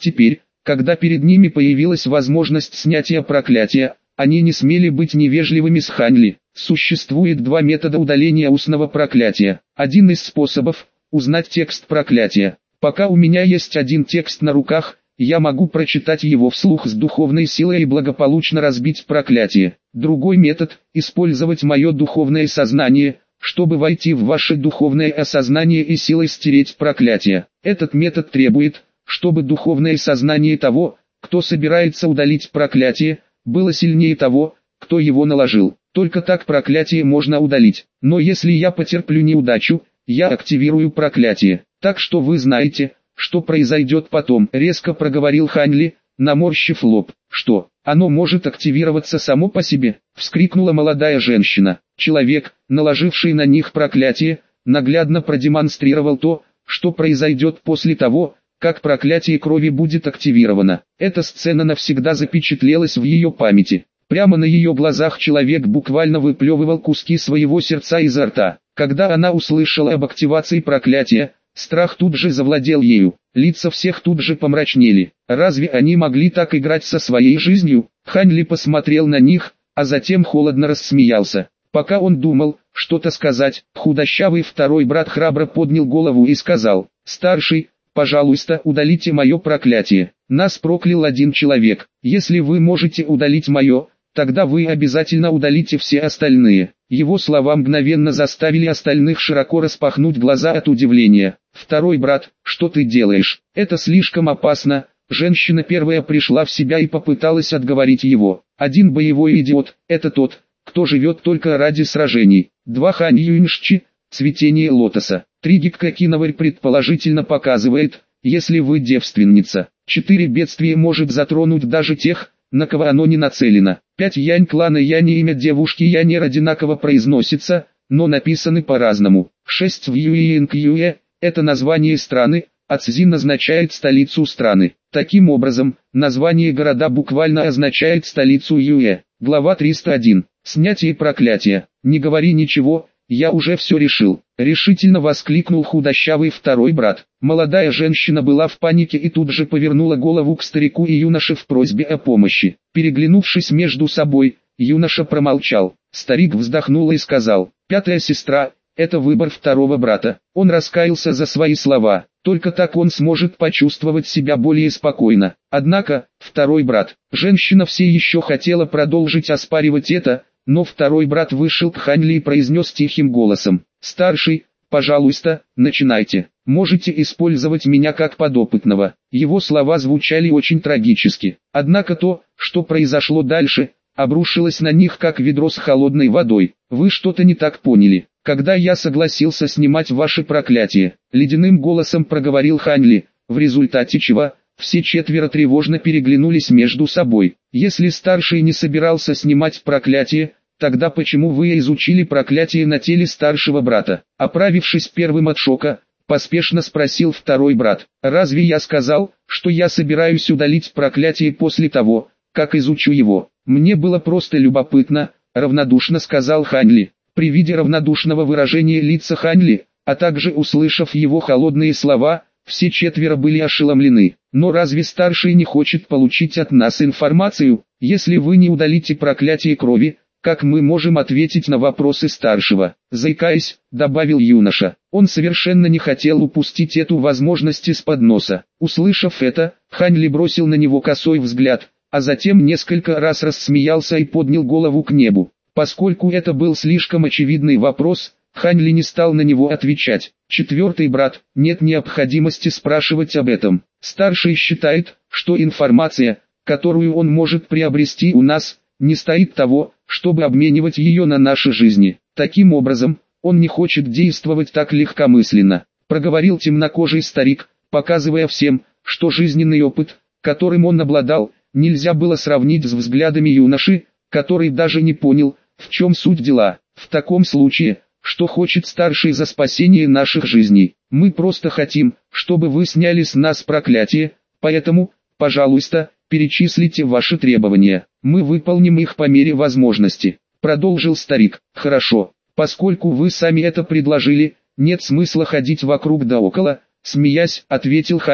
Теперь, когда перед ними появилась возможность снятия проклятия, они не смели быть невежливыми с Ханли. Существует два метода удаления устного проклятия. Один из способов – узнать текст проклятия. Пока у меня есть один текст на руках, я могу прочитать его вслух с духовной силой и благополучно разбить проклятие. Другой метод – использовать мое духовное сознание, чтобы войти в ваше духовное осознание и силой стереть проклятие. Этот метод требует, чтобы духовное сознание того, кто собирается удалить проклятие, было сильнее того, кто его наложил. Только так проклятие можно удалить. Но если я потерплю неудачу, я активирую проклятие. Так что вы знаете, что произойдет потом, резко проговорил Ханли, наморщив лоб. Что, оно может активироваться само по себе? Вскрикнула молодая женщина. Человек, наложивший на них проклятие, наглядно продемонстрировал то, что произойдет после того, как проклятие крови будет активировано. Эта сцена навсегда запечатлелась в ее памяти. Прямо на ее глазах человек буквально выплевывал куски своего сердца изо рта. Когда она услышала об активации проклятия, страх тут же завладел ею. Лица всех тут же помрачнели. Разве они могли так играть со своей жизнью? Ханли посмотрел на них, а затем холодно рассмеялся. Пока он думал, что-то сказать, худощавый второй брат храбро поднял голову и сказал: «Старший, пожалуйста, удалите мое проклятие. Нас проклял один человек. Если вы можете удалить мое, тогда вы обязательно удалите все остальные». Его слова мгновенно заставили остальных широко распахнуть глаза от удивления. «Второй брат, что ты делаешь? Это слишком опасно». Женщина первая пришла в себя и попыталась отговорить его. «Один боевой идиот, это тот, кто живет только ради сражений. 2 Хан Юньшчи, цветение лотоса. 3 Гиккакиноварь предположительно показывает, если вы девственница. 4 бедствие может затронуть даже тех, на кого оно не нацелено. 5 Янь клана Яни, имя девушки Янер одинаково произносится, но написаны по-разному. 6 в Юе, это название страны, а Цзин означает столицу страны. Таким образом, название города буквально означает столицу Юе. Глава 301. Снятие проклятия. Не говори ничего, я уже все решил. Решительно воскликнул худощавый второй брат. Молодая женщина была в панике и тут же повернула голову к старику и юноше в просьбе о помощи. Переглянувшись между собой, юноша промолчал. Старик вздохнул и сказал: «Пятая сестра, это выбор второго брата». Он раскаялся за свои слова. Только так он сможет почувствовать себя более спокойно. Однако, второй брат, женщина все еще хотела продолжить оспаривать это, но второй брат вышел к Ханли и произнес тихим голосом: «Старший, пожалуйста, начинайте. Можете использовать меня как подопытного». Его слова звучали очень трагически. Однако то, что произошло дальше, обрушилось на них как ведро с холодной водой. «Вы что-то не так поняли. Когда я согласился снимать ваше проклятие», — ледяным голосом проговорил Ханли, в результате чего все четверо тревожно переглянулись между собой. «Если старший не собирался снимать проклятие, тогда почему вы изучили проклятие на теле старшего брата?» Оправившись первым от шока, поспешно спросил второй брат. «Разве я сказал, что я собираюсь удалить проклятие после того, как изучу его? Мне было просто любопытно», — равнодушно сказал Ханли. При виде равнодушного выражения лица Ханли, а также услышав его холодные слова, все четверо были ошеломлены. «Но разве старший не хочет получить от нас информацию? Если вы не удалите проклятие крови, как мы можем ответить на вопросы старшего?» Заикаясь, добавил юноша. Он совершенно не хотел упустить эту возможность из-под носа. Услышав это, Ханли бросил на него косой взгляд, а затем несколько раз рассмеялся и поднял голову к небу. Поскольку это был слишком очевидный вопрос, Ханли не стал на него отвечать. «Четвертый брат, нет необходимости спрашивать об этом. Старший считает, что информация, которую он может приобрести у нас, не стоит того, чтобы обменивать ее на наши жизни. Таким образом, он не хочет действовать так легкомысленно», — проговорил темнокожий старик, показывая всем, что жизненный опыт, которым он обладал, нельзя было сравнить с взглядами юноши, который даже не понял, в чем суть дела. «В таком случае, что хочет старший за спасение наших жизней? Мы просто хотим, чтобы вы сняли с нас проклятие, поэтому, пожалуйста, перечислите ваши требования. Мы выполним их по мере возможности», — продолжил старик. «Хорошо, поскольку вы сами это предложили, нет смысла ходить вокруг да около», — смеясь, ответил Ханли.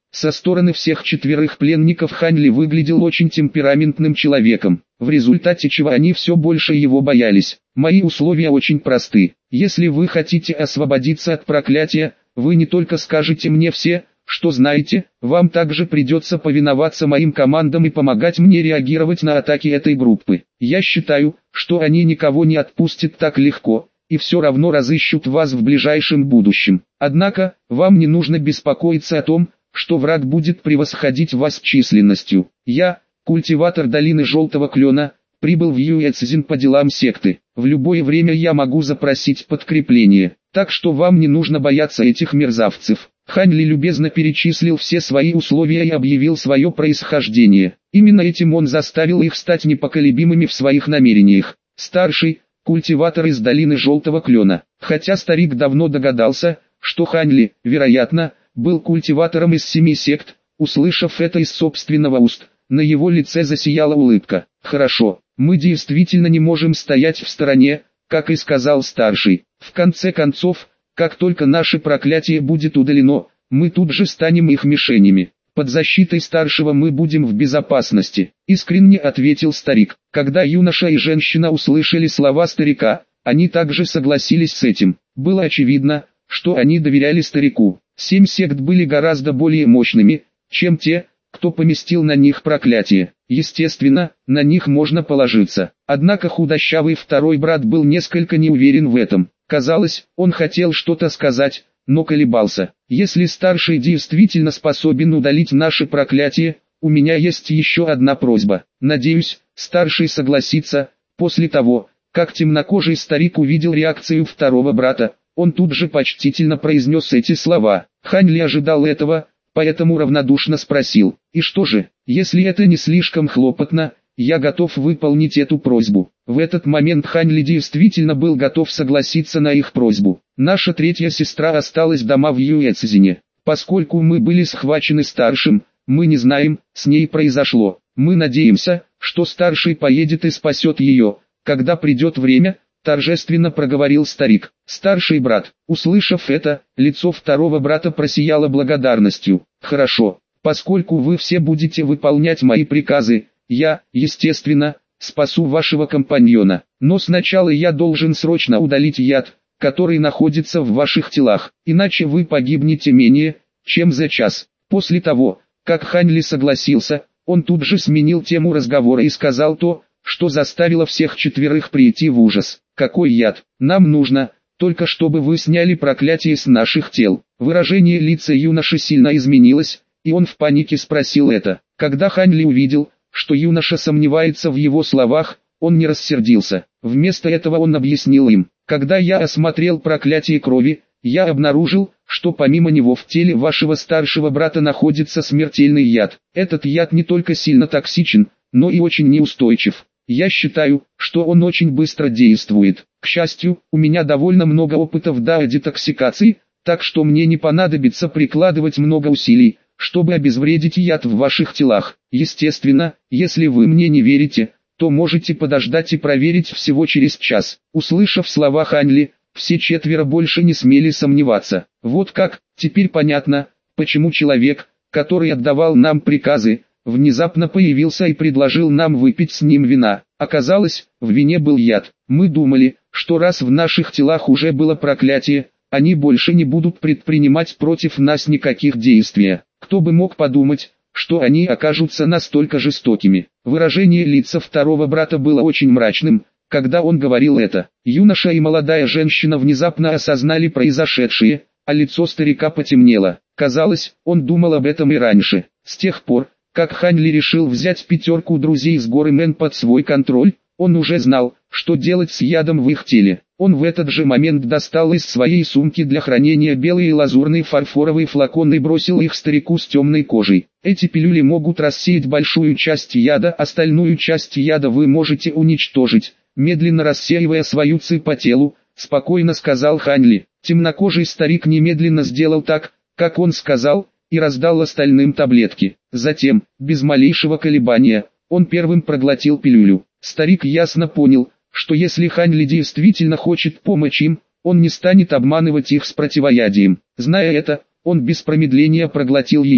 Со стороны всех четверых пленников Хань Ли выглядел очень темпераментным человеком, в результате чего они все больше его боялись. Мои условия очень просты. Если вы хотите освободиться от проклятия, вы не только скажете мне все, что знаете, вам также придется повиноваться моим командам и помогать мне реагировать на атаки этой группы. Я считаю, что они никого не отпустят так легко, и все равно разыщут вас в ближайшем будущем. Однако, вам не нужно беспокоиться о том, что враг будет превосходить вас численностью. Я, культиватор долины Желтого Клена, прибыл в Юэцзин по делам секты. В любое время я могу запросить подкрепление, так что вам не нужно бояться этих мерзавцев. Хань Ли любезно перечислил все свои условия и объявил свое происхождение. Именно этим он заставил их стать непоколебимыми в своих намерениях. Старший, культиватор из долины Желтого Клена. Хотя старик давно догадался, что Хань Ли, вероятно, был культиватором из 7 сект, услышав это из собственного уст, на его лице засияла улыбка. «Хорошо, мы действительно не можем стоять в стороне, как и сказал старший. В конце концов, как только наше проклятие будет удалено, мы тут же станем их мишенями. Под защитой старшего мы будем в безопасности», — искренне ответил старик. Когда юноша и женщина услышали слова старика, они также согласились с этим. Было очевидно, что они доверяли старику. 7 сект были гораздо более мощными, чем те, кто поместил на них проклятие. Естественно, на них можно положиться. Однако худощавый второй брат был несколько не уверен в этом. Казалось, он хотел что-то сказать, но колебался. «Если старший действительно способен удалить наше проклятие, у меня есть еще одна просьба. Надеюсь, старший согласится». После того, как темнокожий старик увидел реакцию второго брата, он тут же почтительно произнес эти слова. Хань Ли ожидал этого, поэтому равнодушно спросил: «И что же, если это не слишком хлопотно, я готов выполнить эту просьбу». В этот момент Хань Ли действительно был готов согласиться на их просьбу. «Наша третья сестра осталась дома в Юэцзине. Поскольку мы были схвачены старшим, мы не знаем, с ней произошло. Мы надеемся, что старший поедет и спасет ее, когда придет время», — торжественно проговорил старик. Старший брат, услышав это, лицо второго брата просияло благодарностью. «Хорошо, поскольку вы все будете выполнять мои приказы, я, естественно, спасу вашего компаньона. Но сначала я должен срочно удалить яд, который находится в ваших телах, иначе вы погибнете менее, чем за час». После того, как Хань Ли согласился, он тут же сменил тему разговора и сказал то, что заставило всех четверых прийти в ужас. «Какой яд? Нам нужно, только чтобы вы сняли проклятие с наших тел». Выражение лица юноши сильно изменилось, и он в панике спросил это. Когда Хань Ли увидел, что юноша сомневается в его словах, он не рассердился. Вместо этого он объяснил им: «Когда я осмотрел проклятие крови, я обнаружил, что помимо него в теле вашего старшего брата находится смертельный яд. Этот яд не только сильно токсичен, но и очень неустойчив. Я считаю, что он очень быстро действует. К счастью, у меня довольно много опыта в детоксикации, так что мне не понадобится прикладывать много усилий, чтобы обезвредить яд в ваших телах. Естественно, если вы мне не верите, то можете подождать и проверить всего через час». Услышав слова Хань Ли, все четверо больше не смели сомневаться. «Вот как, теперь понятно, почему человек, который отдавал нам приказы, внезапно появился и предложил нам выпить с ним вина. Оказалось, в вине был яд. Мы думали, что раз в наших телах уже было проклятие, они больше не будут предпринимать против нас никаких действий. Кто бы мог подумать, что они окажутся настолько жестокими». Выражение лица второго брата было очень мрачным, когда он говорил это. Юноша и молодая женщина внезапно осознали произошедшее, а лицо старика потемнело. Казалось, он думал об этом и раньше. С тех пор, как Хань Ли решил взять 5 друзей с горы Мэн под свой контроль, он уже знал, что делать с ядом в их теле. Он в этот же момент достал из своей сумки для хранения белые лазурные фарфоровые флаконы и бросил их старику с темной кожей. «Эти пилюли могут рассеять большую часть яда, остальную часть яда вы можете уничтожить, медленно рассеивая свою ци по телу», — спокойно сказал Хань Ли. Темнокожий старик немедленно сделал так, как он сказал, и раздал остальным таблетки. Затем, без малейшего колебания, он первым проглотил пилюлю. Старик ясно понял, что если Хань Ли действительно хочет помочь им, он не станет обманывать их с противоядием. Зная это, он без промедления проглотил ее.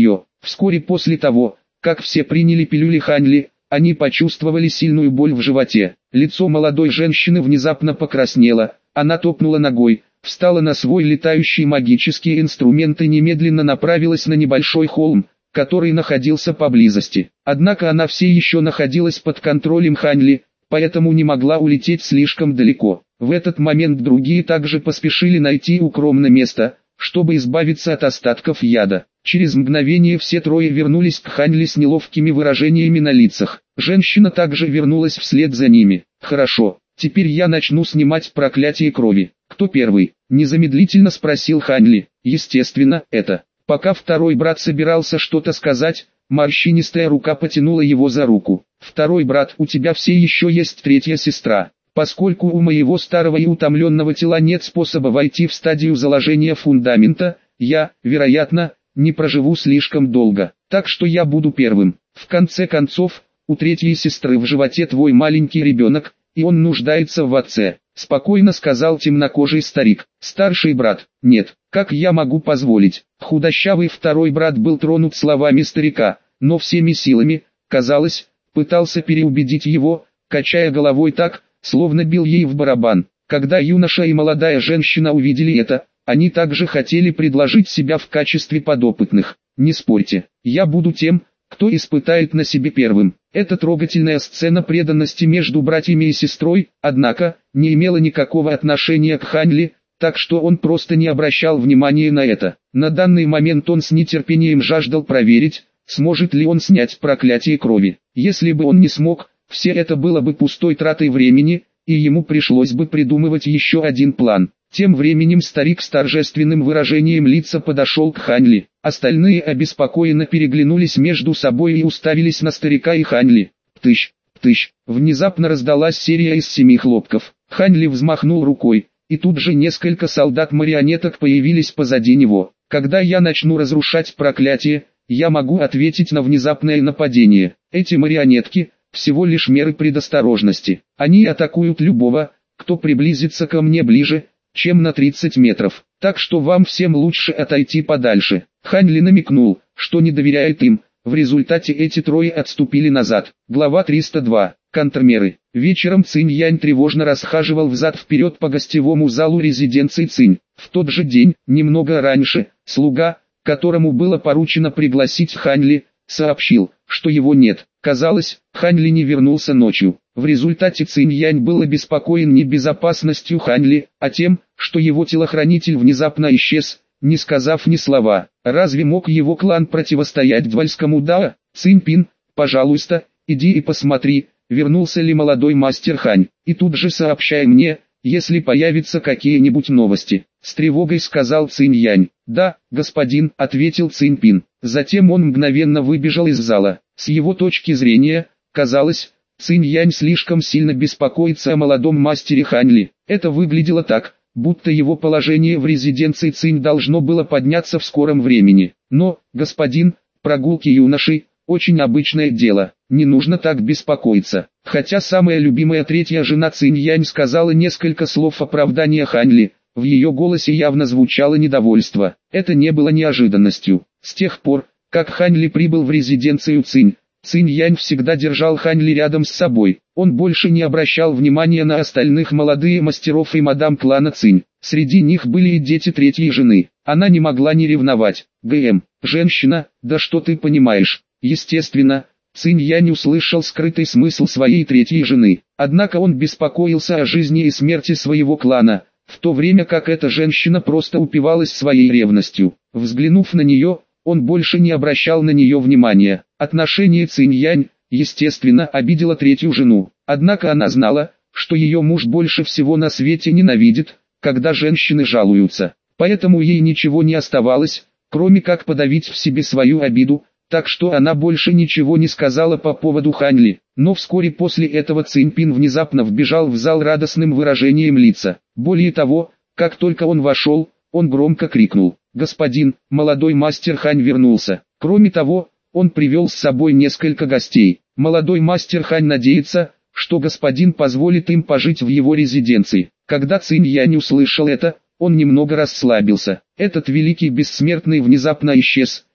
Вскоре после того, как все приняли пилюли Ханьли, они почувствовали сильную боль в животе. Лицо молодой женщины внезапно покраснело, она топнула ногой, встала на свой летающий магический инструмент и немедленно направилась на небольшой холм, который находился поблизости. Однако она все еще находилась под контролем Ханьли, поэтому не могла улететь слишком далеко. В этот момент другие также поспешили найти укромное место, чтобы избавиться от остатков яда. Через мгновение все трое вернулись к Ханьли с неловкими выражениями на лицах. Женщина также вернулась вслед за ними. «Хорошо, теперь я начну снимать проклятие крови. Кто первый?» – незамедлительно спросил Ханьли. «Естественно, это». Пока второй брат собирался что-то сказать, морщинистая рука потянула его за руку. «Второй брат, у тебя все еще есть третья сестра. Поскольку у моего старого и утомленного тела нет способа войти в стадию заложения фундамента, я, вероятно, не проживу слишком долго, так что я буду первым. В конце концов, у третьей сестры в животе твой маленький ребенок, и он нуждается в отце», — спокойно сказал темнокожий старик. «Старший брат, нет, как я могу позволить?» Худощавый второй брат был тронут словами старика, но всеми силами, казалось, пытался переубедить его, качая головой так, словно бил ей в барабан. Когда юноша и молодая женщина увидели это, они также хотели предложить себя в качестве подопытных. «Не спорьте, я буду тем, кто испытает на себе первым». Эта трогательная сцена преданности между братьями и сестрой, однако, не имела никакого отношения к Ханьли, так что он просто не обращал внимания на это. На данный момент он с нетерпением жаждал проверить, сможет ли он снять проклятие крови. Если бы он не смог, все это было бы пустой тратой времени, и ему пришлось бы придумывать еще один план. Тем временем старик с торжественным выражением лица подошел к Ханьли. Остальные обеспокоенно переглянулись между собой и уставились на старика и Ханьли. «Птыщ, птыщ!» Внезапно раздалась серия из 7 хлопков. Ханьли взмахнул рукой, и тут же несколько солдат-марионеток появились позади него. «Когда я начну разрушать проклятие, я могу ответить на внезапное нападение. Эти марионетки – всего лишь меры предосторожности. Они атакуют любого, кто приблизится ко мне ближе, чем на 30 метров. Так что вам всем лучше отойти подальше». Ханьли намекнул, что не доверяет им. В результате эти трое отступили назад. Глава 302. Контрмеры. Вечером Цинь-Янь тревожно расхаживал взад-вперед по гостевому залу резиденции Цинь. В тот же день, немного раньше, слуга, которому было поручено пригласить Ханьли, сообщил, что его нет. Казалось, Ханьли не вернулся ночью. В результате Цинь-Янь был обеспокоен не безопасностью Ханьли, а тем, что его телохранитель внезапно исчез, не сказав ни слова. Разве мог его клан противостоять Двальскому Дао? «Цинь-Пин, пожалуйста, иди и посмотри, вернулся ли молодой мастер Хань, и тут же сообщай мне, если появятся какие-нибудь новости», — с тревогой сказал Цинь-Янь. «Да, господин», — ответил Цинь-Пин. Затем он мгновенно выбежал из зала. С его точки зрения, казалось, Цинь-Янь слишком сильно беспокоится о молодом мастере Ханьли. Это выглядело так, будто его положение в резиденции Цинь должно было подняться в скором времени. «Но, господин, прогулки юношей – очень обычное дело, не нужно так беспокоиться». Хотя самая любимая третья жена Цинь-Янь сказала несколько слов оправдания Ханьли, в ее голосе явно звучало недовольство. Это не было неожиданностью. С тех пор, как Ханьли прибыл в резиденцию Цинь, Цинь-Янь всегда держал Ханьли рядом с собой. Он больше не обращал внимания на остальных молодых мастеров и мадам клана Цинь. Среди них были и дети третьей жены. Она не могла не ревновать. Женщина, да что ты понимаешь?» Естественно, Цинь-Янь услышал скрытый смысл своей третьей жены. Однако он беспокоился о жизни и смерти своего клана, в то время как эта женщина просто упивалась своей ревностью. Взглянув на нее, он больше не обращал на нее внимания. Отношение Цинь-Янь, естественно, обидело третью жену. Однако она знала, что ее муж больше всего на свете ненавидит, когда женщины жалуются. Поэтому ей ничего не оставалось, кроме как подавить в себе свою обиду, так что она больше ничего не сказала по поводу Ханьли. Но вскоре после этого Цинь-Пин внезапно вбежал в зал радостным выражением лица. Более того, как только он вошел, он громко крикнул: «Господин, молодой мастер Хань вернулся». Кроме того, он привел с собой несколько гостей. Молодой мастер Хань надеется, что господин позволит им пожить в его резиденции. Когда Цинь-Янь услышал это, он немного расслабился. Этот великий бессмертный внезапно исчез,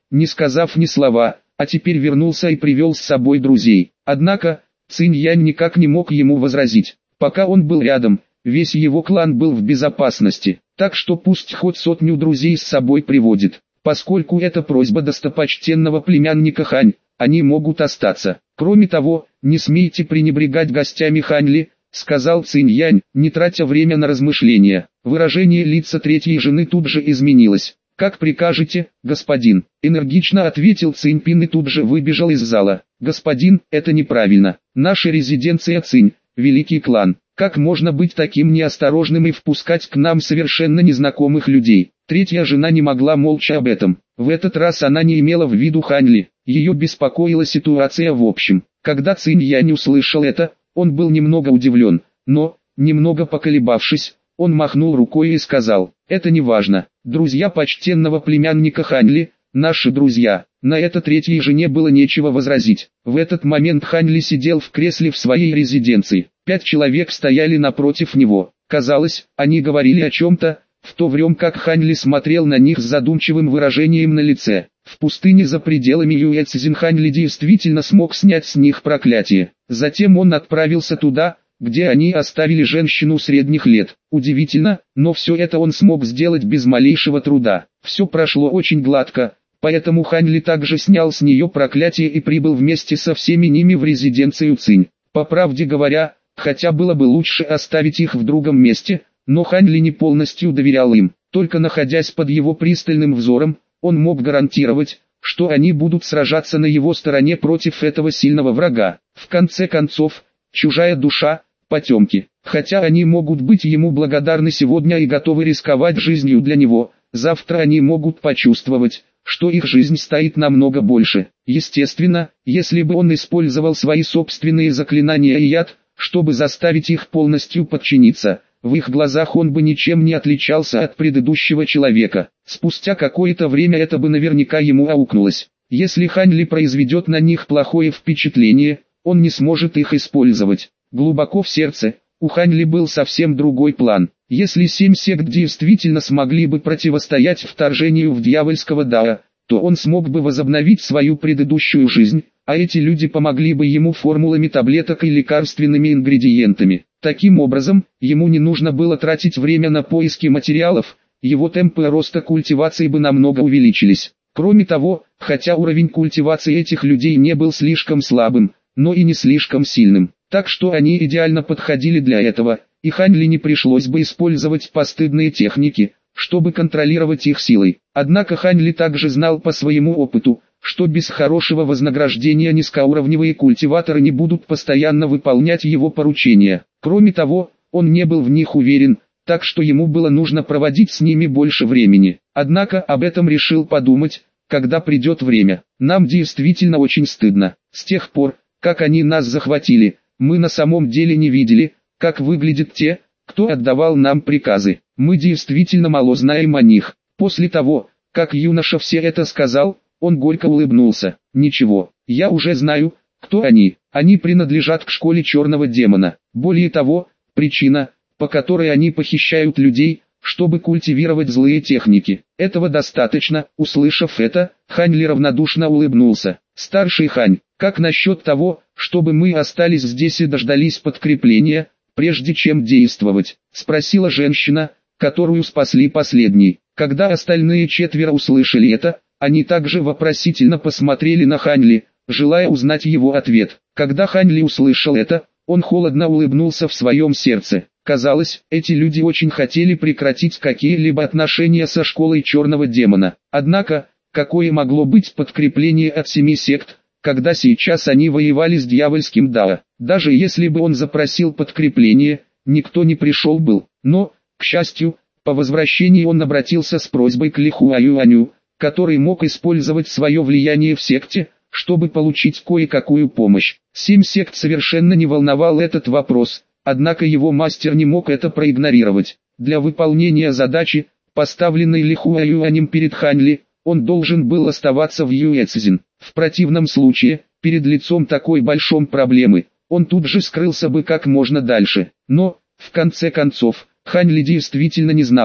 не сказав ни слова, а теперь вернулся и привел с собой друзей. Однако, Цинь Янь никак не мог ему возразить. Пока он был рядом, весь его клан был в безопасности, так что пусть хоть 100 друзей с собой приводит. Поскольку это просьба достопочтенного племянника Хань, они могут остаться. Кроме того, не смейте пренебрегать гостями Хань Ли, сказал Цинь Янь, не тратя время на размышления. Выражение лица третьей жены тут же изменилось. «Как прикажете, господин», — энергично ответил Цинь Пин и тут же выбежал из зала. «Господин, это неправильно. Наша резиденция Цинь, великий клан. Как можно быть таким неосторожным и впускать к нам совершенно незнакомых людей?» Третья жена не могла молча об этом. В этот раз она не имела в виду Хань Ли. Ее беспокоила ситуация в общем. Когда Цинь Янь услышал это, он был немного удивлен, но, немного поколебавшись, он махнул рукой и сказал: «Это не важно. Друзья почтенного племянника Хань Ли, наши друзья». На это третьей жене было нечего возразить. В этот момент Хань Ли сидел в кресле в своей резиденции. 5 человек стояли напротив него. Казалось, они говорили о чем-то, в то время как Хань Ли смотрел на них с задумчивым выражением на лице. В пустыне за пределами Юэцзин Хань Ли действительно смог снять с них проклятие. Затем он отправился туда, где они оставили женщину средних лет. Удивительно, но все это он смог сделать без малейшего труда. Все прошло очень гладко, поэтому Хань Ли также снял с нее проклятие и прибыл вместе со всеми ними в резиденцию Цинь. По правде говоря, хотя было бы лучше оставить их в другом месте, но Хань Ли не полностью доверял им. Только находясь под его пристальным взором, он мог гарантировать, что они будут сражаться на его стороне против этого сильного врага. В конце концов, чужая душа, потемки. Хотя они могут быть ему благодарны сегодня и готовы рисковать жизнью для него, завтра они могут почувствовать, что их жизнь стоит намного больше. Естественно, если бы он использовал свои собственные заклинания и яд, чтобы заставить их полностью подчиниться, в их глазах он бы ничем не отличался от предыдущего человека. Спустя какое-то время это бы наверняка ему аукнулось. Если Хань Ли произведет на них плохое впечатление, он не сможет их использовать. Глубоко в сердце, у Хань Ли был совсем другой план. Если 7 сект действительно смогли бы противостоять вторжению в дьявольского Дао, то он смог бы возобновить свою предыдущую жизнь, а эти люди помогли бы ему формулами таблеток и лекарственными ингредиентами. Таким образом, ему не нужно было тратить время на поиски материалов, его темпы роста культивации бы намного увеличились. Кроме того, хотя уровень культивации этих людей не был слишком слабым, но и не слишком сильным, так что они идеально подходили для этого, и Хань Ли не пришлось бы использовать постыдные техники, чтобы контролировать их силой. Однако Хань Ли также знал по своему опыту, что без хорошего вознаграждения низкоуровневые культиваторы не будут постоянно выполнять его поручения. Кроме того, он не был в них уверен, так что ему было нужно проводить с ними больше времени. Однако об этом решил подумать, когда придет время. Нам действительно очень стыдно. С тех пор, как они нас захватили, мы на самом деле не видели, как выглядят те, кто отдавал нам приказы. Мы действительно мало знаем о них. После того, как юноша все это сказал, он горько улыбнулся. Ничего, я уже знаю, кто они. Они принадлежат к школе черного демона. Более того, причина, по которой они похищают людей, чтобы культивировать злые техники. Этого достаточно. Услышав это, Хань Ли равнодушно улыбнулся. Старший Хань, как насчет того, чтобы мы остались здесь и дождались подкрепления, прежде чем действовать? Спросила женщина, которую спасли последней. Когда остальные 4 услышали это, они также вопросительно посмотрели на Хань Ли, желая узнать его ответ. Когда Хань Ли услышал это, он холодно улыбнулся в своем сердце. Казалось, эти люди очень хотели прекратить какие-либо отношения со школой черного демона. Однако, какое могло быть подкрепление от 7 сект, когда сейчас они воевали с дьявольским Дао? Даже если бы он запросил подкрепление, никто не пришел был. Но, к счастью, по возвращении он обратился с просьбой к Ли Хуаюаню, который мог использовать свое влияние в секте, чтобы получить кое-какую помощь. 7 сект совершенно не волновал этот вопрос, однако его мастер не мог это проигнорировать. Для выполнения задачи, поставленной Ли Хуаюанем перед Хань Ли, он должен был оставаться в Юэцзин. В противном случае, перед лицом такой большой проблемы, он тут же скрылся бы как можно дальше. Но, в конце концов, Хань Ли действительно не знал,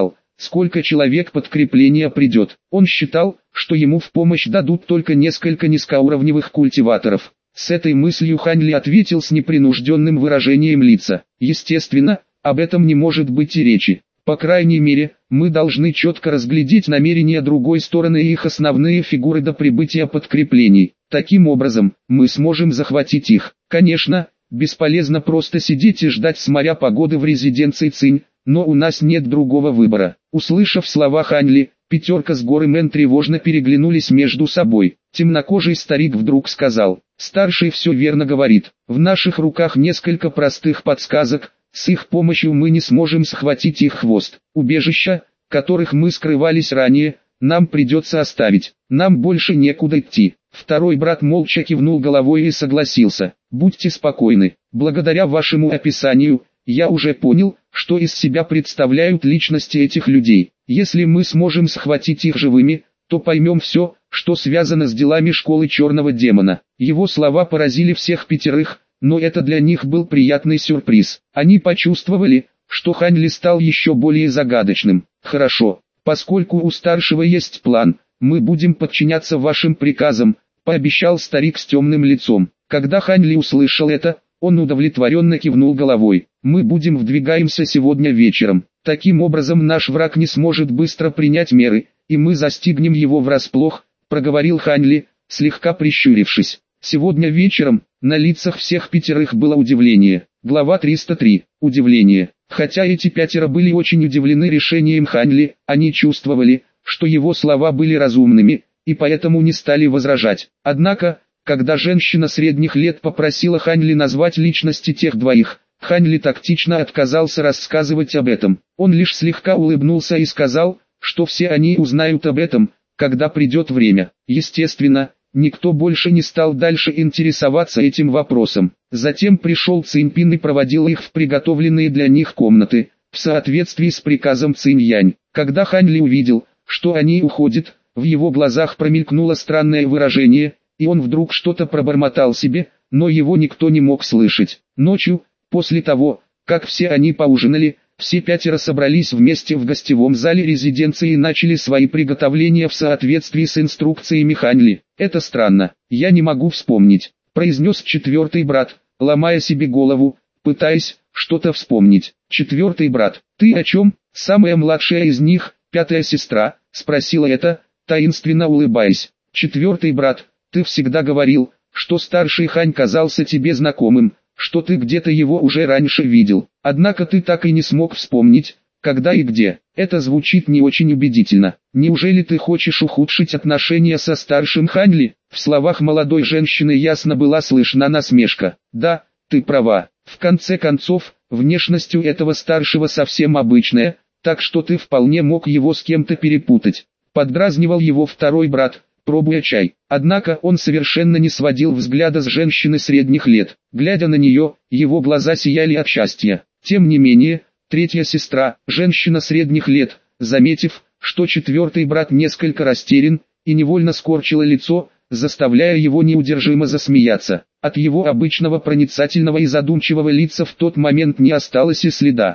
сколько человек подкрепления придет. Он считал, что ему в помощь дадут только несколько низкоуровневых культиваторов. С этой мыслью Хань Ли ответил с непринужденным выражением лица. Естественно, об этом не может быть и речи. По крайней мере, мы должны четко разглядеть намерения другой стороны и их основные фигуры до прибытия подкреплений. Таким образом, мы сможем захватить их. Конечно, бесполезно просто сидеть и ждать с моря погоды в резиденции Цинь, но у нас нет другого выбора. Услышав слова Хань Ли, пятерка с горы Мэн тревожно переглянулись между собой. Темнокожий старик вдруг сказал: «Старший все верно говорит. В наших руках несколько простых подсказок. С их помощью мы не сможем схватить их хвост. Убежища, в которых мы скрывались ранее, нам придется оставить. Нам больше некуда идти». Второй брат молча кивнул головой и согласился. «Будьте спокойны. Благодаря вашему описанию, я уже понял, что из себя представляют личности этих людей. Если мы сможем схватить их живыми, то поймем все, что связано с делами школы черного демона». Его слова поразили всех пятерых, но это для них был приятный сюрприз. Они почувствовали, что Хань Ли стал еще более загадочным. «Хорошо, поскольку у старшего есть план, мы будем подчиняться вашим приказам», — пообещал старик с темным лицом. Когда Хань Ли услышал это, он удовлетворенно кивнул головой. «Мы выдвигаемся сегодня вечером. Таким образом наш враг не сможет быстро принять меры, и мы застигнем его врасплох», — проговорил Хань Ли, слегка прищурившись. Сегодня вечером на лицах всех пятерых было удивление. Глава 303. Удивление. Хотя эти пятеро были очень удивлены решением Хань Ли, они чувствовали, что его слова были разумными, и поэтому не стали возражать. Однако, когда женщина средних лет попросила Хань Ли назвать личности тех двоих, Хань Ли тактично отказался рассказывать об этом. Он лишь слегка улыбнулся и сказал, что все они узнают об этом, когда придет время. Естественно, никто больше не стал дальше интересоваться этим вопросом. Затем пришел Циньпин и проводил их в приготовленные для них комнаты, в соответствии с приказом Цинь-Янь. Когда Хань Ли увидел, что они уходят, в его глазах промелькнуло странное выражение, и он вдруг что-то пробормотал себе, но его никто не мог слышать. Ночью, после того, как все они поужинали, все пятеро собрались вместе в гостевом зале резиденции и начали свои приготовления в соответствии с инструкциями Хань Ли. «Это странно, я не могу вспомнить», — произнес четвертый брат, ломая себе голову, пытаясь что-то вспомнить. «Четвертый брат, ты о чем?» Самая младшая из них, пятая сестра, спросила это, таинственно улыбаясь. «Четвертый брат, ты всегда говорил, что старший Хань казался тебе знакомым, что ты где-то его уже раньше видел, однако ты так и не смог вспомнить, когда и где. Это звучит не очень убедительно. Неужели ты хочешь ухудшить отношения со старшим Хань Ли?» В словах молодой женщины ясно была слышна насмешка. «Да, ты права. В конце концов, внешность у этого старшего совсем обычная, так что ты вполне мог его с кем-то перепутать». Поддразнивал его второй брат, пробуя чай. Однако он совершенно не сводил взгляда с женщины средних лет. Глядя на нее, его глаза сияли от счастья. Тем не менее, третья сестра, женщина средних лет, заметив, что четвертый брат несколько растерян, и невольно скорчила лицо, заставляя его неудержимо засмеяться. От его обычного проницательного и задумчивого лица в тот момент не осталось и следа.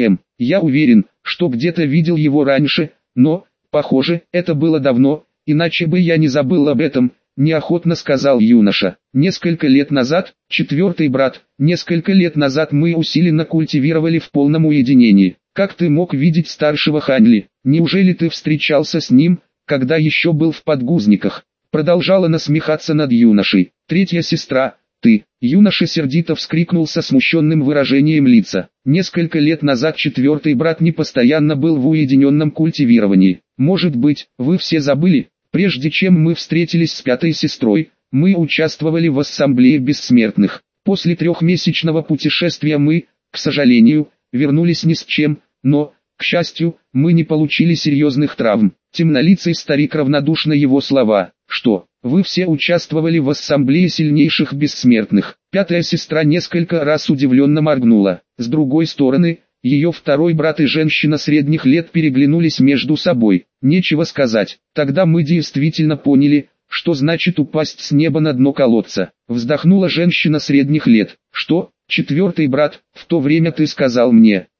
Я уверен, что где-то видел его раньше, но, похоже, это было давно, иначе бы я не забыл об этом», — неохотно сказал юноша. «Несколько лет назад, четвертый брат, несколько лет назад мы усиленно культивировали в полном уединении. Как ты мог видеть старшего Хань Ли? Неужели ты встречался с ним, когда еще был в подгузниках?» Продолжала насмехаться над юношей. Третья сестра, ты. Юноша сердито вскрикнул со смущенным выражением лица. Несколько лет назад четвертый брат не постоянно был в уединенном культивировании. Может быть, вы все забыли? Прежде чем мы встретились с пятой сестрой, мы участвовали в ассамблее бессмертных. После трехмесячного путешествия мы, к сожалению, вернулись ни с чем, но, к счастью, мы не получили серьезных травм. Темнолицый старик равнодушно его слова. «Что, вы все участвовали в ассамблее сильнейших бессмертных?» Пятая сестра несколько раз удивленно моргнула. С другой стороны, ее второй брат и женщина средних лет переглянулись между собой. Нечего сказать, тогда мы действительно поняли, что значит упасть с неба на дно колодца. Вздохнула женщина средних лет. «Что, четвертый брат, в то время ты сказал мне,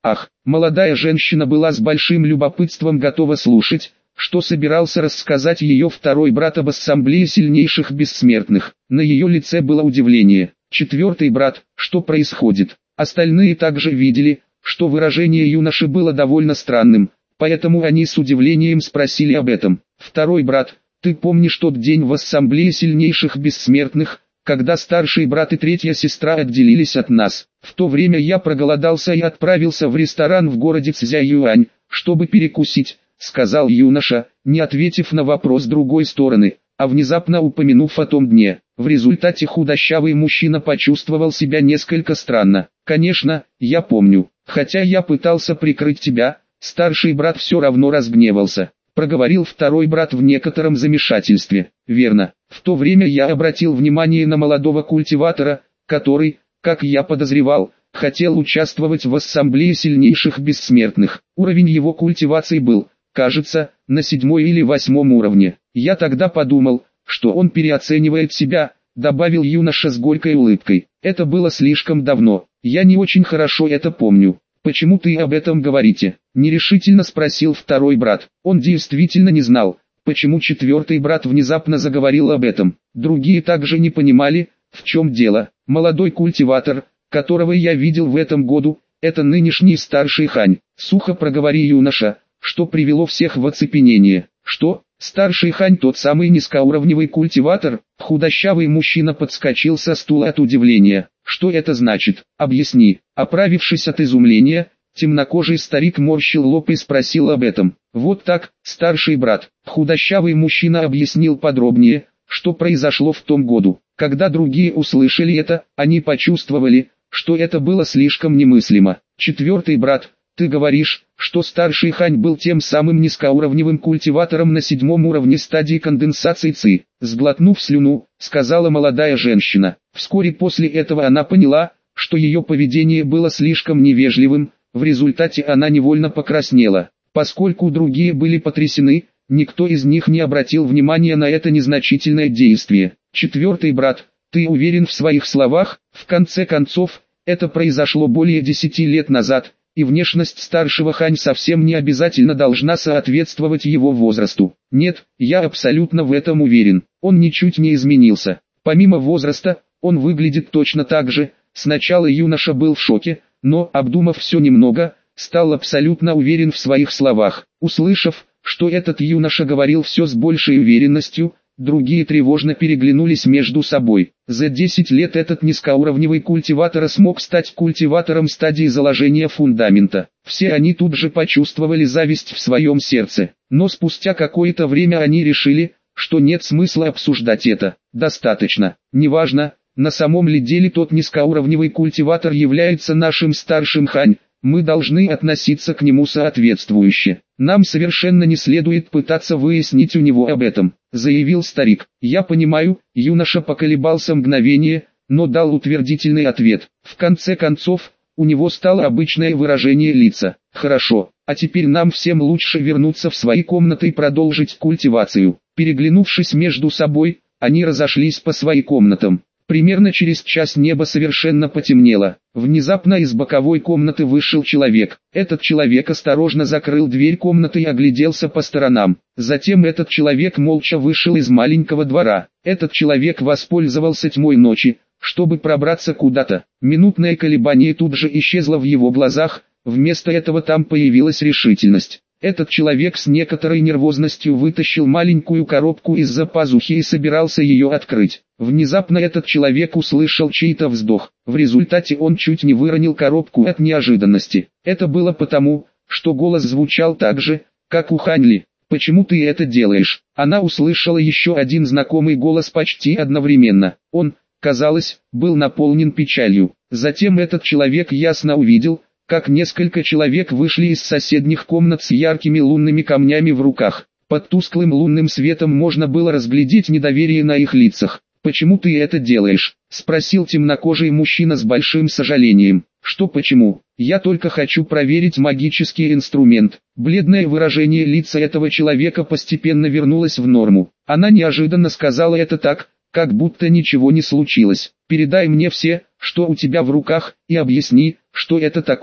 Ах, молодая женщина была с большим любопытством готова слушать, что собирался рассказать ее второй брат об ассамблее сильнейших бессмертных. На ее лице было удивление. Четвертый брат, что происходит? Остальные также видели, что выражение юноши было довольно странным, поэтому они с удивлением спросили об этом. Второй брат, ты помнишь тот день в ассамблее сильнейших бессмертных, когда старший брат и третья сестра отделились от нас? В то время я проголодался и отправился в ресторан в городе Цзяюань, чтобы перекусить, сказал юноша, не ответив на вопрос другой стороны, а внезапно упомянув о том дне. В результате худощавый мужчина почувствовал себя несколько странно. Конечно, я помню, хотя я пытался прикрыть тебя, старший брат все равно разгневался. Проговорил второй брат в некотором замешательстве. Верно, в то время я обратил внимание на молодого культиватора, который, как я подозревал, хотел участвовать в ассамблее сильнейших бессмертных. Уровень его культивации был, кажется, на 7 или 8 уровне. Я тогда подумал, что он переоценивает себя, добавил юноша с горькой улыбкой. Это было слишком давно, я не очень хорошо это помню. «Почему ты об этом говорите?» – нерешительно спросил второй брат. Он действительно не знал, почему четвертый брат внезапно заговорил об этом. Другие также не понимали, в чем дело. Молодой культиватор, которого я видел в этом году, это нынешний старший Хань. Сухо проговорил юноша, что привело всех в оцепенение. Что? Старший Хань тот самый низкоуровневый культиватор? Худощавый мужчина подскочил со стула от удивления. Что это значит? Объясни. Оправившись от изумления, темнокожий старик морщил лоб и спросил об этом. Вот так, старший брат. Худощавый мужчина объяснил подробнее, что произошло в том году. Когда другие услышали это, они почувствовали, что это было слишком немыслимо. Четвертый брат, ты говоришь, что старший Хань был тем самым низкоуровневым культиватором на 7 уровне стадии конденсации ЦИ. Сглотнув слюну, сказала молодая женщина. Вскоре после этого она поняла, что ее поведение было слишком невежливым, в результате она невольно покраснела. Поскольку другие были потрясены, никто из них не обратил внимания на это незначительное действие. Четвертый брат, ты уверен в своих словах? В конце концов, это произошло более 10 лет назад, и внешность старшего Хань совсем не обязательно должна соответствовать его возрасту. Нет, я абсолютно в этом уверен. Он ничуть не изменился. Помимо возраста, он выглядит точно так же. Сначала юноша был в шоке, но, обдумав все немного, стал абсолютно уверен в своих словах. Услышав, что этот юноша говорил все с большей уверенностью, другие тревожно переглянулись между собой. За 10 лет этот низкоуровневый культиватор смог стать культиватором стадии заложения фундамента. Все они тут же почувствовали зависть в своем сердце. Но спустя какое-то время они решили, что нет смысла обсуждать это. Достаточно. Неважно, на самом ли деле тот низкоуровневый культиватор является нашим старшим Хань, мы должны относиться к нему соответствующе. Нам совершенно не следует пытаться выяснить у него об этом, заявил старик. Я понимаю, юноша поколебался мгновение, но дал утвердительный ответ. В конце концов, у него стало обычное выражение лица. Хорошо, а теперь нам всем лучше вернуться в свои комнаты и продолжить культивацию. Переглянувшись между собой, они разошлись по своим комнатам. Примерно через час небо совершенно потемнело. Внезапно из боковой комнаты вышел человек. Этот человек осторожно закрыл дверь комнаты и огляделся по сторонам. Затем этот человек молча вышел из маленького двора. Этот человек воспользовался тьмой ночи, чтобы пробраться куда-то. Минутное колебание тут же исчезло в его глазах, вместо этого там появилась решительность. Этот человек с некоторой нервозностью вытащил маленькую коробку из-за пазухи и собирался ее открыть. Внезапно этот человек услышал чей-то вздох. В результате он чуть не выронил коробку от неожиданности. Это было потому, что голос звучал так же, как у Ханьли. «Почему ты это делаешь?» Она услышала еще один знакомый голос почти одновременно. Он, казалось, был наполнен печалью. Затем этот человек ясно увидел, как несколько человек вышли из соседних комнат с яркими лунными камнями в руках. Под тусклым лунным светом можно было разглядеть недоверие на их лицах. «Почему ты это делаешь?» – спросил темнокожий мужчина с большим сожалением. «Что почему? Я только хочу проверить магический инструмент». Бледное выражение лица этого человека постепенно вернулось в норму. Она неожиданно сказала это так, как будто ничего не случилось. «Передай мне все, что у тебя в руках, и объясни, что это такое».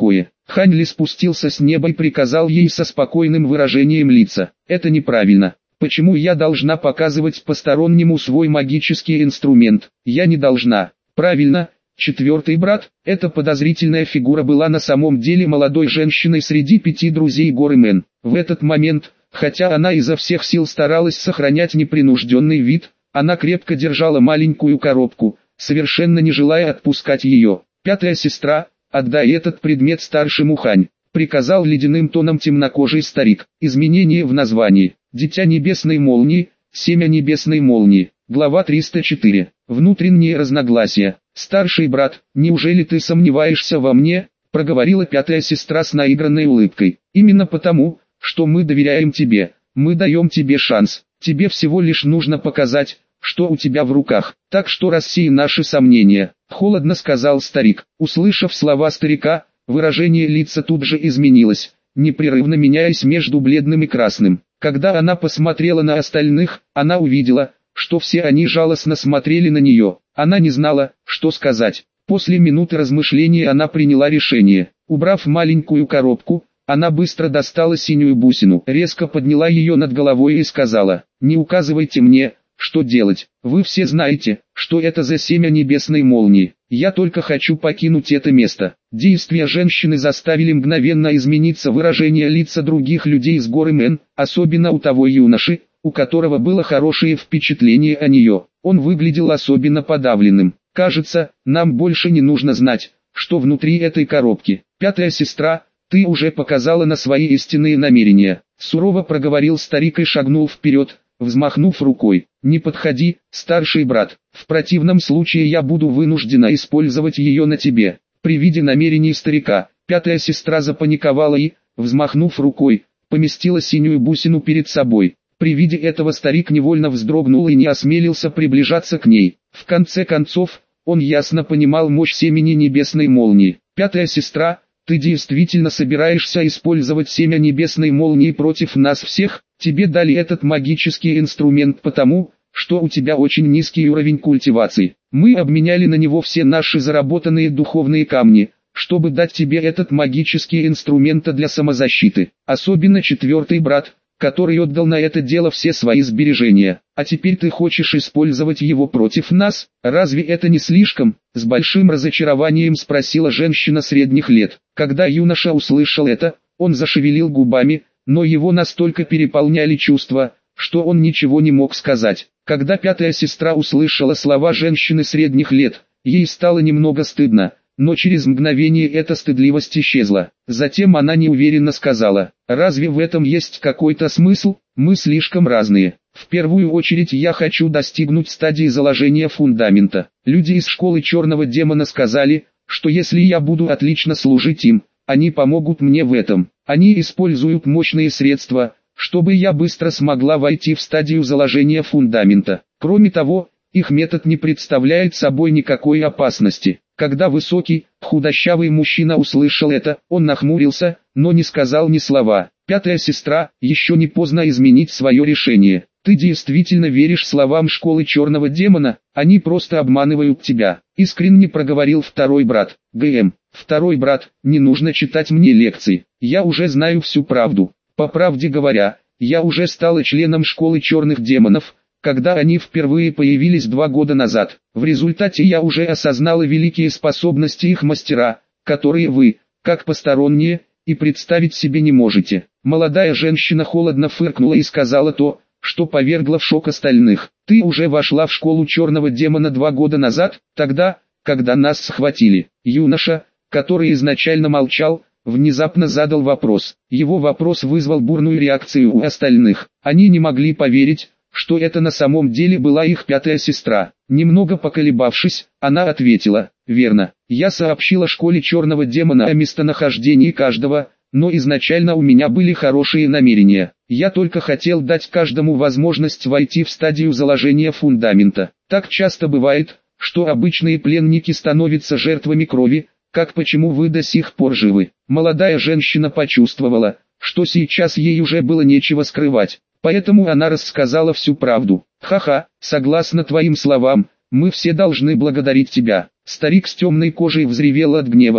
Хань спустился с неба и приказал ей со спокойным выражением лица: «Это неправильно. Почему я должна показывать постороннему свой магический инструмент? Я не должна». «Правильно, четвертый брат». Эта подозрительная фигура была на самом деле молодой женщиной среди 5 друзей горы Мэн. В этот момент, хотя она изо всех сил старалась сохранять непринужденный вид, она крепко держала маленькую коробку, совершенно не желая отпускать ее. «Пятая сестра, отдай этот предмет старшему Хань», — приказал ледяным тоном темнокожий старик. Изменение в названии. Дитя небесной молнии, семя небесной молнии. Глава 304. Внутренние разногласия. «Старший брат, неужели ты сомневаешься во мне?» — проговорила пятая сестра с наигранной улыбкой. «Именно потому, что мы доверяем тебе, мы даем тебе шанс. Тебе всего лишь нужно показать, что у тебя в руках, так что рассей наши сомнения», — холодно сказал старик. Услышав слова старика, выражение лица тут же изменилось, непрерывно меняясь между бледным и красным. Когда она посмотрела на остальных, она увидела, что все они жалостно смотрели на нее. Она не знала, что сказать. После минуты размышлений она приняла решение. Убрав маленькую коробку, она быстро достала синюю бусину, резко подняла ее над головой и сказала: «Не указывайте мне, что делать. Вы все знаете, что это за семя небесной молнии. Я только хочу покинуть это место». Действия женщины заставили мгновенно измениться выражение лица других людей с горы Мэн, особенно у того юноши, у которого было хорошее впечатление о нее. Он выглядел особенно подавленным. «Кажется, нам больше не нужно знать, что внутри этой коробки. Пятая сестра, ты уже показала на свои истинные намерения», — сурово проговорил старик и шагнул вперед, взмахнув рукой. «Не подходи, старший брат, в противном случае я буду вынуждена использовать ее на тебе». При виде намерений старика, пятая сестра запаниковала и, взмахнув рукой, поместила синюю бусину перед собой. При виде этого старик невольно вздрогнул и не осмелился приближаться к ней. В конце концов, он ясно понимал мощь семени небесной молнии. «Пятая сестра, ты действительно собираешься использовать семя небесной молнии против нас всех? Тебе дали этот магический инструмент потому, что у тебя очень низкий уровень культивации. Мы обменяли на него все наши заработанные духовные камни, чтобы дать тебе этот магический инструмент для самозащиты. Особенно четвертый брат, который отдал на это дело все свои сбережения. А теперь ты хочешь использовать его против нас? Разве это не слишком?» С большим разочарованием спросила женщина средних лет. Когда юноша услышал это, он зашевелил губами, но его настолько переполняли чувства, что он ничего не мог сказать. Когда пятая сестра услышала слова женщины средних лет, ей стало немного стыдно, но через мгновение эта стыдливость исчезла. Затем она неуверенно сказала: «Разве в этом есть какой-то смысл? Мы слишком разные. В первую очередь я хочу достигнуть стадии заложения фундамента. Люди из школы черного демона сказали, что если я буду отлично служить им, они помогут мне в этом. Они используют мощные средства, чтобы я быстро смогла войти в стадию заложения фундамента. Кроме того, их метод не представляет собой никакой опасности». Когда высокий, худощавый мужчина услышал это, он нахмурился, но не сказал ни слова. «Пятая сестра, еще не поздно изменить свое решение. Ты действительно веришь словам школы черного демона? Они просто обманывают тебя», — искренне проговорил второй брат. «ГМ, второй брат, не нужно читать мне лекции. Я уже знаю всю правду. По правде говоря, я уже стала членом школы черных демонов, когда они впервые появились 2 года назад. В результате я уже осознала великие способности их мастера, которые вы, как посторонние, и представить себе не можете». Молодая женщина холодно фыркнула и сказала то, что повергло в шок остальных. «Ты уже вошла в школу черного демона 2 года назад, тогда, когда нас схватили». Юноша, который изначально молчал, внезапно задал вопрос. Его вопрос вызвал бурную реакцию у остальных. Они не могли поверить, что это на самом деле была их пятая сестра. Немного поколебавшись, она ответила: «Верно, я сообщила школе черного демона о местонахождении каждого, но изначально у меня были хорошие намерения. Я только хотел дать каждому возможность войти в стадию заложения фундамента. Так часто бывает, что обычные пленники становятся жертвами крови, как почему вы до сих пор живы». Молодая женщина почувствовала, что сейчас ей уже было нечего скрывать. Поэтому она рассказала всю правду. «Ха-ха, согласно твоим словам, мы все должны благодарить тебя». Старик с темной кожей взревел от гнева,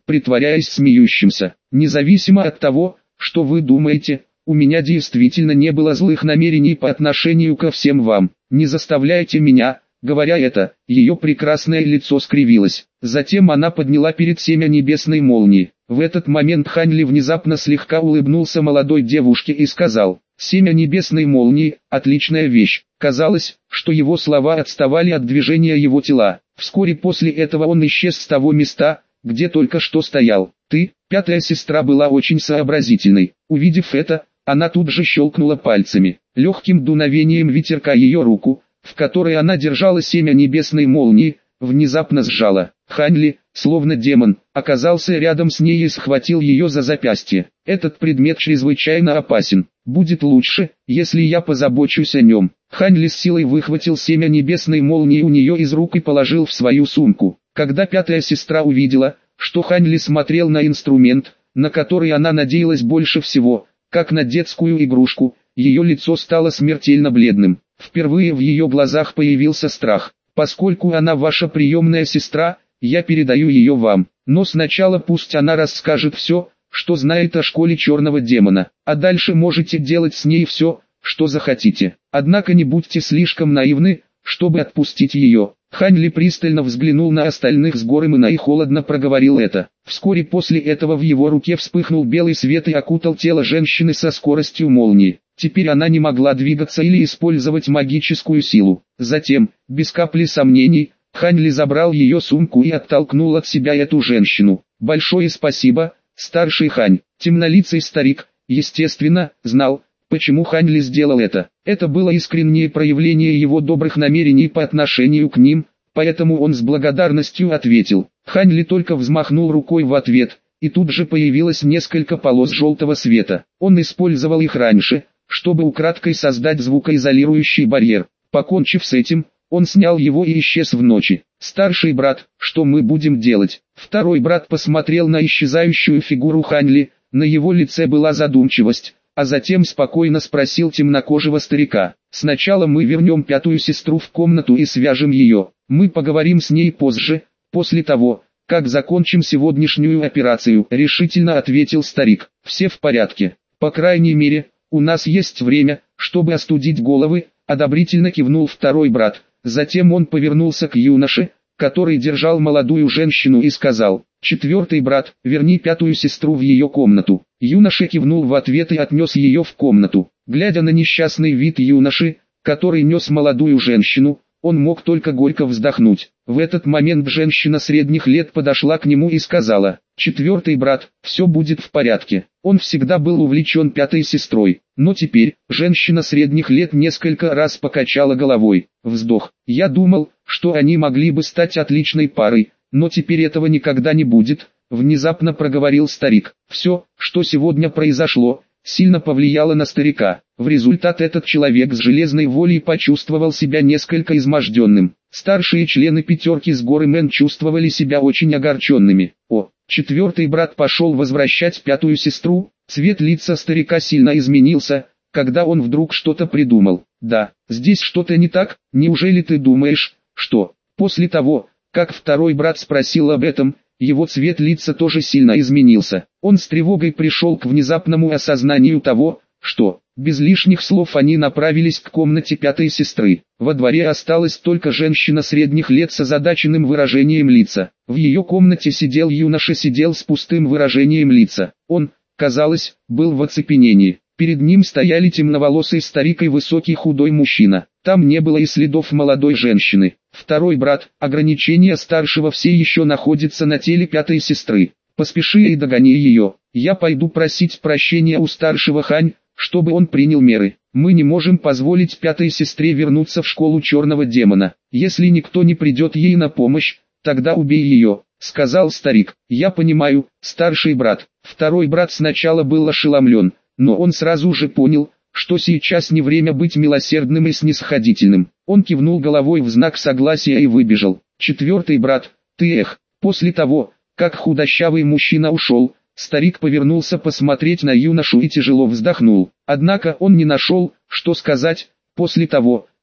притворяясь смеющимся. «Независимо от того, что вы думаете, у меня действительно не было злых намерений по отношению ко всем вам. Не заставляйте меня». Говоря это, ее прекрасное лицо скривилось. Затем она подняла перед семя небесной молнии. В этот момент Ханли внезапно слегка улыбнулся молодой девушке и сказал: «Семя небесной молнии – отличная вещь». Казалось, что его слова отставали от движения его тела. Вскоре после этого он исчез с того места, где только что стоял. Пятая сестра была очень сообразительной. Увидев это, она тут же щелкнула пальцами. Легким дуновением ветерка ее руку, в которой она держала семя небесной молнии, внезапно сжала. Ханли, словно демон, оказался рядом с ней и схватил ее за запястье. «Этот предмет чрезвычайно опасен. Будет лучше, если я позабочусь о нем». Ханли с силой выхватил семя небесной молнии у нее из рук и положил в свою сумку. Когда пятая сестра увидела, что Ханли смотрел на инструмент, на который она надеялась больше всего, как на детскую игрушку, ее лицо стало смертельно бледным. Впервые в ее глазах появился страх. «Поскольку она ваша приемная сестра, я передаю ее вам. Но сначала пусть она расскажет все, что знает о школе черного демона, а дальше можете делать с ней все, что захотите. Однако не будьте слишком наивны, чтобы отпустить ее». Ханли пристально взглянул на остальных с Горемена и холодно проговорил это. Вскоре после этого в его руке вспыхнул белый свет и окутал тело женщины со скоростью молнии. Теперь она не могла двигаться или использовать магическую силу. Затем, без капли сомнений, Ханли забрал ее сумку и оттолкнул от себя эту женщину. «Большое спасибо, старший Хань». Темнолицый старик, естественно, знал, почему Ханли сделал это. Это было искреннее проявление его добрых намерений по отношению к ним, поэтому он с благодарностью ответил. Ханли только взмахнул рукой в ответ, и тут же появилось несколько полос желтого света. Он использовал их раньше, чтобы украдкой создать звукоизолирующий барьер. Покончив с этим, он снял его и исчез в ночи. «Старший брат, что мы будем делать?» Второй брат посмотрел на исчезающую фигуру Ханли, на его лице была задумчивость, а затем спокойно спросил темнокожего старика: «Сначала мы вернем пятую сестру в комнату и свяжем ее. Мы поговорим с ней позже, после того, как закончим сегодняшнюю операцию», — решительно ответил старик. «Все в порядке. По крайней мере, у нас есть время, чтобы остудить головы», — одобрительно кивнул второй брат. Затем он повернулся к юноше, который держал молодую женщину, и сказал: «Четвертый брат, верни пятую сестру в ее комнату». Юноша кивнул в ответ и отнес ее в комнату. Глядя на несчастный вид юноши, который нес молодую женщину, он мог только горько вздохнуть. В этот момент женщина средних лет подошла к нему и сказала: «Четвертый брат, все будет в порядке». Он всегда был увлечен пятой сестрой, но теперь женщина средних лет несколько раз покачала головой. Вздох. «Я думал, что они могли бы стать отличной парой, но теперь этого никогда не будет», — внезапно проговорил старик. Все, что сегодня произошло, сильно повлияло на старика. В результат этот человек с железной волей почувствовал себя несколько изможденным. Старшие члены пятерки с Горемэн чувствовали себя очень огорченными. Четвертый брат пошел возвращать пятую сестру. Цвет лица старика сильно изменился, когда он вдруг что-то придумал. «Да, здесь что-то не так, неужели ты думаешь, что...» После того, как второй брат спросил об этом, его цвет лица тоже сильно изменился. Он с тревогой пришел к внезапному осознанию того, что, без лишних слов, они направились к комнате пятой сестры. Во дворе осталась только женщина средних лет с озадаченным выражением лица. В ее комнате сидел юноша с пустым выражением лица. Он, казалось, был в оцепенении. Перед ним стояли темноволосый старик и высокий худой мужчина. Там не было и следов молодой женщины. Второй брат, ограничение старшего все еще находится на теле пятой сестры. Поспеши и догони ее. Я пойду просить прощения у старшего Хань, чтобы он принял меры. Мы не можем позволить пятой сестре вернуться в школу черного демона. Если никто не придет ей на помощь, тогда убей ее», — сказал старик. «Я понимаю, старший брат». Второй брат сначала был ошеломлен, но он сразу же понял, что сейчас не время быть милосердным и снисходительным. Он кивнул головой в знак согласия и выбежал. «Четвертый брат, ты После того, как худощавый мужчина ушел, старик повернулся посмотреть на юношу и тяжело вздохнул. Однако он не нашел, что сказать, после того,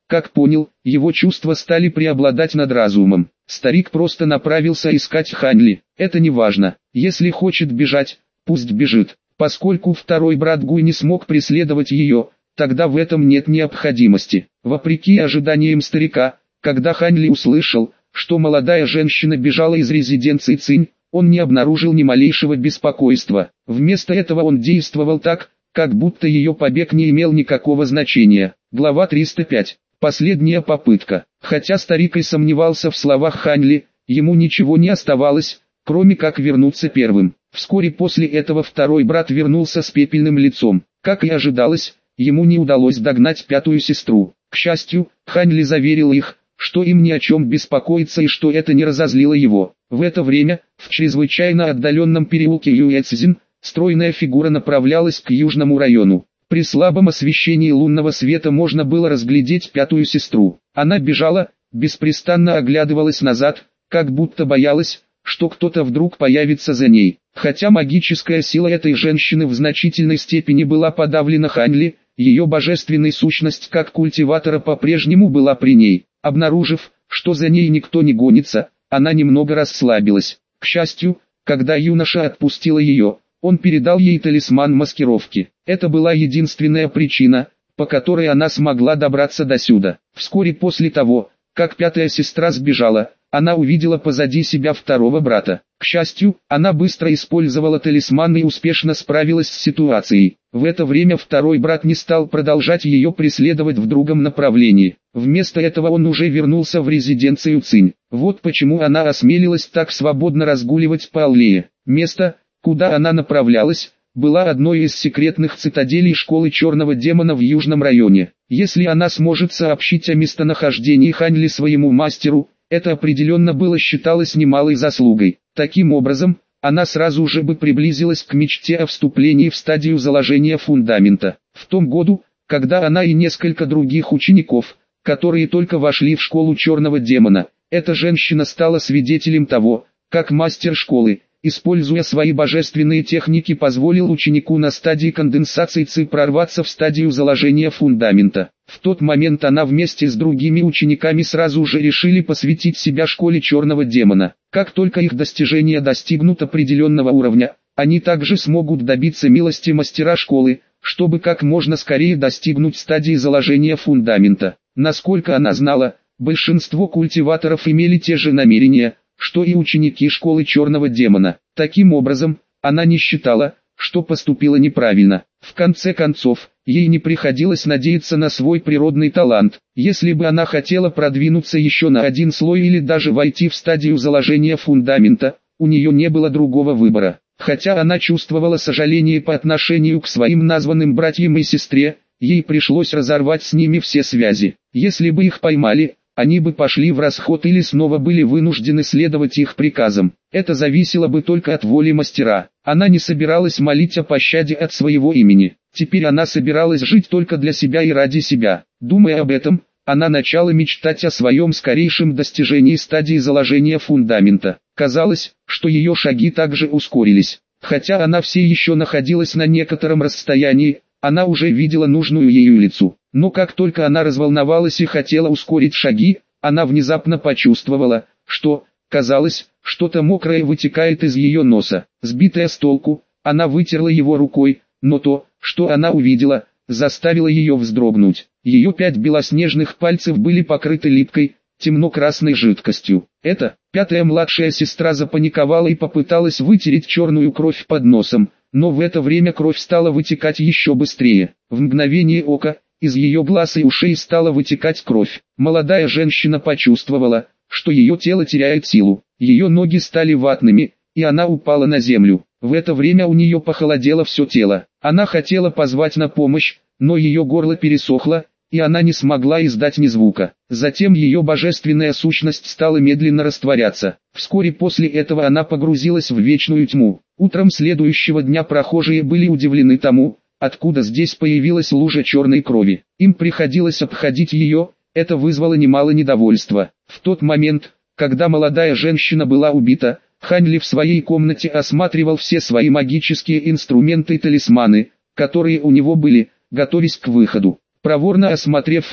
Как понял, его чувства стали преобладать над разумом. Старик просто направился искать Ханли. Это не важно. Если хочет бежать, пусть бежит. Поскольку второй брат Гуй не смог преследовать ее, тогда в этом нет необходимости. Вопреки ожиданиям старика, когда Ханли услышал, что молодая женщина бежала из резиденции Цинь, он не обнаружил ни малейшего беспокойства. Вместо этого он действовал так, как будто ее побег не имел никакого значения. Глава 305. Последняя попытка. Хотя старик и сомневался в словах Ханли, ему ничего не оставалось, кроме как вернуться первым. Вскоре после этого второй брат вернулся с пепельным лицом. Как и ожидалось, ему не удалось догнать пятую сестру. К счастью, Ханли заверил их, что им ни о чем беспокоиться и что это не разозлило его. В это время, в чрезвычайно отдаленном переулке Юэцзин, стройная фигура направлялась к южному району. При слабом освещении лунного света можно было разглядеть пятую сестру. Она бежала, беспрестанно оглядывалась назад, как будто боялась, что кто-то вдруг появится за ней. Хотя магическая сила этой женщины в значительной степени была подавлена Ханли, ее божественная сущность как культиватора по-прежнему была при ней. Обнаружив, что за ней никто не гонится, она немного расслабилась. К счастью, когда юноша отпустила ее, он передал ей талисман маскировки. Это была единственная причина, по которой она смогла добраться до сюда. Вскоре после того, как пятая сестра сбежала, она увидела позади себя второго брата. К счастью, она быстро использовала талисман и успешно справилась с ситуацией. В это время второй брат не стал продолжать ее преследовать в другом направлении. Вместо этого он уже вернулся в резиденцию Цинь. Вот почему она осмелилась так свободно разгуливать по аллее. Место, куда она направлялась, была одной из секретных цитаделей школы черного демона в южном районе. Если она сможет сообщить о местонахождении Ханли своему мастеру, это определенно было считалось немалой заслугой. Таким образом, она сразу же бы приблизилась к мечте о вступлении в стадию заложения фундамента. В том году, когда она и несколько других учеников, которые только вошли в школу черного демона, эта женщина стала свидетелем того, как мастер школы, используя свои божественные техники, позволил ученику на стадии конденсации ЦИ прорваться в стадию заложения фундамента. В тот момент она вместе с другими учениками сразу же решили посвятить себя школе черного демона. Как только их достижения достигнут определенного уровня, они также смогут добиться милости мастера школы, чтобы как можно скорее достигнуть стадии заложения фундамента. Насколько она знала, большинство культиваторов имели те же намерения, что и ученики школы черного демона. Таким образом, она не считала, что поступила неправильно. В конце концов, ей не приходилось надеяться на свой природный талант. Если бы она хотела продвинуться еще на один слой или даже войти в стадию заложения фундамента, у нее не было другого выбора. Хотя она чувствовала сожаление по отношению к своим названным братьям и сестре, ей пришлось разорвать с ними все связи. Если бы их поймали, они бы пошли в расход или снова были вынуждены следовать их приказам. Это зависело бы только от воли мастера. Она не собиралась молить о пощаде от своего имени. Теперь она собиралась жить только для себя и ради себя. Думая об этом, она начала мечтать о своем скорейшем достижении стадии заложения фундамента. Казалось, что ее шаги также ускорились. Хотя она все еще находилась на некотором расстоянии, она уже видела нужную ей улицу. Но как только она разволновалась и хотела ускорить шаги, она внезапно почувствовала, что, казалось, что-то мокрое вытекает из ее носа. Сбитая с толку, она вытерла его рукой, но то, что она увидела, заставило ее вздрогнуть. Ее 5 белоснежных пальцев были покрыты липкой, темно-красной жидкостью. Это, пятая младшая сестра запаниковала и попыталась вытереть черную кровь под носом, но в это время кровь стала вытекать еще быстрее. В мгновение ока, из ее глаз и ушей стала вытекать кровь. Молодая женщина почувствовала, что ее тело теряет силу. Ее ноги стали ватными, и она упала на землю. В это время у нее похолодело все тело. Она хотела позвать на помощь, но ее горло пересохло, и она не смогла издать ни звука. Затем ее божественная сущность стала медленно растворяться. Вскоре после этого она погрузилась в вечную тьму. Утром следующего дня прохожие были удивлены тому, откуда здесь появилась лужа черной крови. Им приходилось обходить ее, это вызвало немало недовольства. В тот момент, когда молодая женщина была убита, Ханли в своей комнате осматривал все свои магические инструменты и талисманы, которые у него были, готовясь к выходу. Проворно осмотрев их,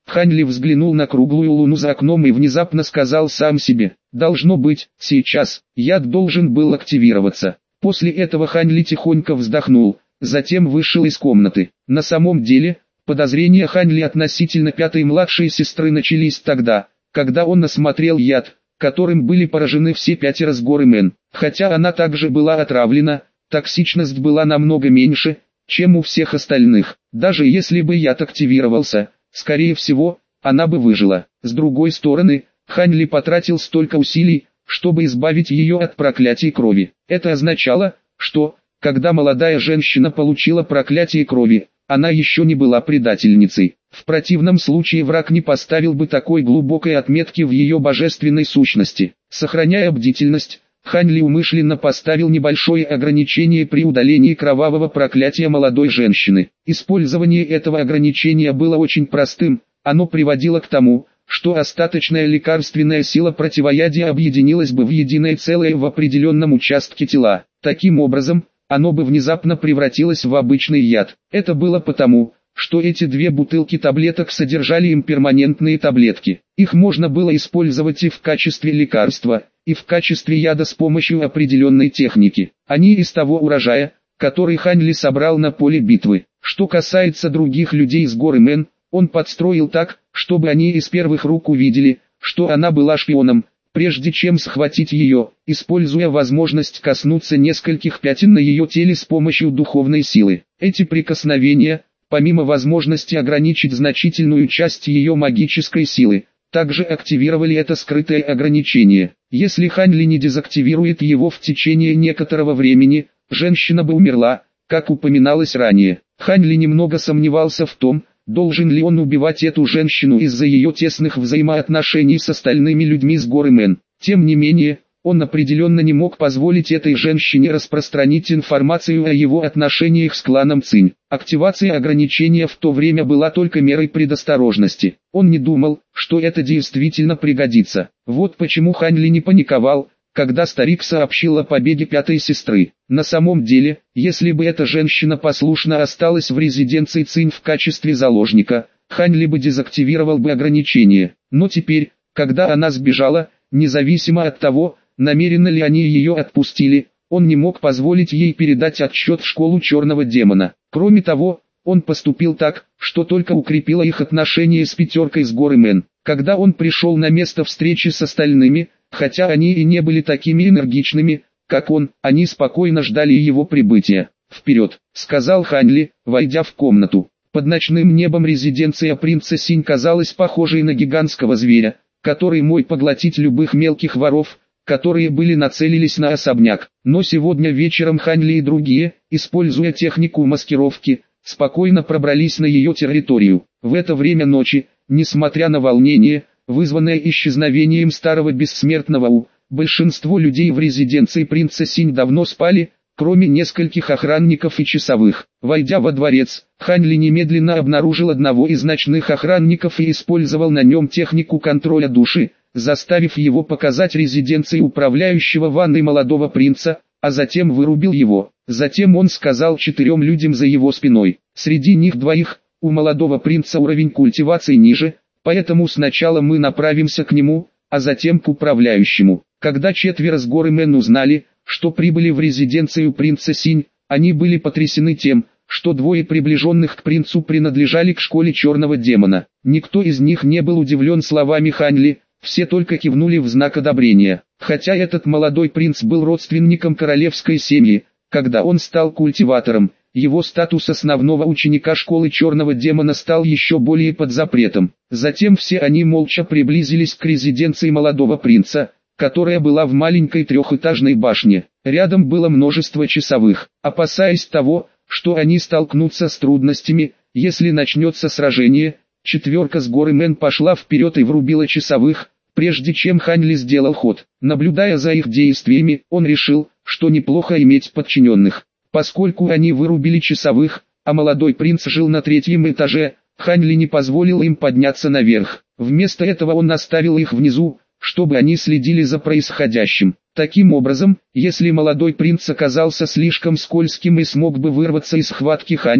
Ханли взглянул на круглую луну за окном и внезапно сказал сам себе: «Должно быть, сейчас, яд должен был активироваться». После этого Ханли тихонько вздохнул, затем вышел из комнаты. На самом деле, подозрения Ханли относительно пятой младшей сестры начались тогда, когда он осмотрел яд, которым были поражены все пятеро с горы Мэн. Хотя она также была отравлена, токсичность была намного меньше, чем у всех остальных. Даже если бы яд активировался, скорее всего, она бы выжила. С другой стороны, Ханли потратил столько усилий, чтобы избавить ее от проклятий крови. Это означало, что, когда молодая женщина получила проклятие крови, она еще не была предательницей. В противном случае враг не поставил бы такой глубокой отметки в ее божественной сущности. Сохраняя бдительность, Ханли умышленно поставил небольшое ограничение при удалении кровавого проклятия молодой женщины. Использование этого ограничения было очень простым, оно приводило к тому, что остаточная лекарственная сила противоядия объединилась бы в единое целое в определенном участке тела. Таким образом, оно бы внезапно превратилось в обычный яд. Это было потому, что эти две бутылки таблеток содержали имперманентные таблетки. Их можно было использовать и в качестве лекарства, и в качестве яда с помощью определенной техники. Они из того урожая, который Ханли собрал на поле битвы. Что касается других людей с горы Мэн, он подстроил так, чтобы они из первых рук увидели, что она была шпионом, прежде чем схватить ее, используя возможность коснуться нескольких пятен на ее теле с помощью духовной силы. Эти прикосновения, помимо возможности ограничить значительную часть ее магической силы, также активировали это скрытое ограничение. Если Ханли не дезактивирует его в течение некоторого времени, женщина бы умерла, как упоминалось ранее. Ханли немного сомневался в том, должен ли он убивать эту женщину из-за ее тесных взаимоотношений с остальными людьми с горы Мэн. Тем не менее, он определенно не мог позволить этой женщине распространить информацию о его отношениях с кланом Цинь. Активация ограничения в то время была только мерой предосторожности. Он не думал, что это действительно пригодится. Вот почему Ханли не паниковал, когда старик сообщил о побеге пятой сестры. На самом деле, если бы эта женщина послушно осталась в резиденции Цинь в качестве заложника, Ханли бы дезактивировал бы ограничение. Но теперь, когда она сбежала, независимо от того, намеренно ли они ее отпустили, он не мог позволить ей передать отчет в школу черного демона. Кроме того, он поступил так, что только укрепило их отношения с пятеркой с горы Мэн. Когда он пришел на место встречи с остальными, хотя они и не были такими энергичными, как он, они спокойно ждали его прибытия. «Вперед!» — сказал Ханли, войдя в комнату. Под ночным небом резиденция принца Синь казалась похожей на гигантского зверя, который мог поглотить любых мелких воров, которые были нацелились на особняк. Но сегодня вечером Ханли и другие, используя технику маскировки, спокойно пробрались на ее территорию. В это время ночи, несмотря на волнение, вызванное исчезновением старого бессмертного У, большинство людей в резиденции принца Синь давно спали, кроме нескольких охранников и часовых. Войдя во дворец, Ханли немедленно обнаружил одного из ночных охранников и использовал на нем технику контроля души, заставив его показать резиденции управляющего ванной молодого принца, а затем вырубил его. Затем он сказал 4 людям за его спиной. Среди них 2, у молодого принца уровень культивации ниже, поэтому сначала мы направимся к нему, а затем к управляющему. Когда 4 с горы Мэн узнали, что прибыли в резиденцию принца Синь, они были потрясены тем, что 2 приближенных к принцу принадлежали к школе черного демона. Никто из них не был удивлен словами Ханли, все только кивнули в знак одобрения. Хотя этот молодой принц был родственником королевской семьи, когда он стал культиватором, его статус основного ученика школы черного демона стал еще более под запретом. Затем все они молча приблизились к резиденции молодого принца, которая была в маленькой 3-этажной башне. Рядом было множество часовых. Опасаясь того, что они столкнутся с трудностями, если начнется сражение, 4 с горы Мэн пошла вперед и врубила часовых, прежде чем Ханли сделал ход. Наблюдая за их действиями, он решил, что неплохо иметь подчиненных. Поскольку они вырубили часовых, а молодой принц жил на 3-м этаже, Ханли не позволил им подняться наверх. Вместо этого он оставил их внизу, чтобы они следили за происходящим. Таким образом, если молодой принц оказался слишком скользким и смог бы вырваться из схватки Ханли,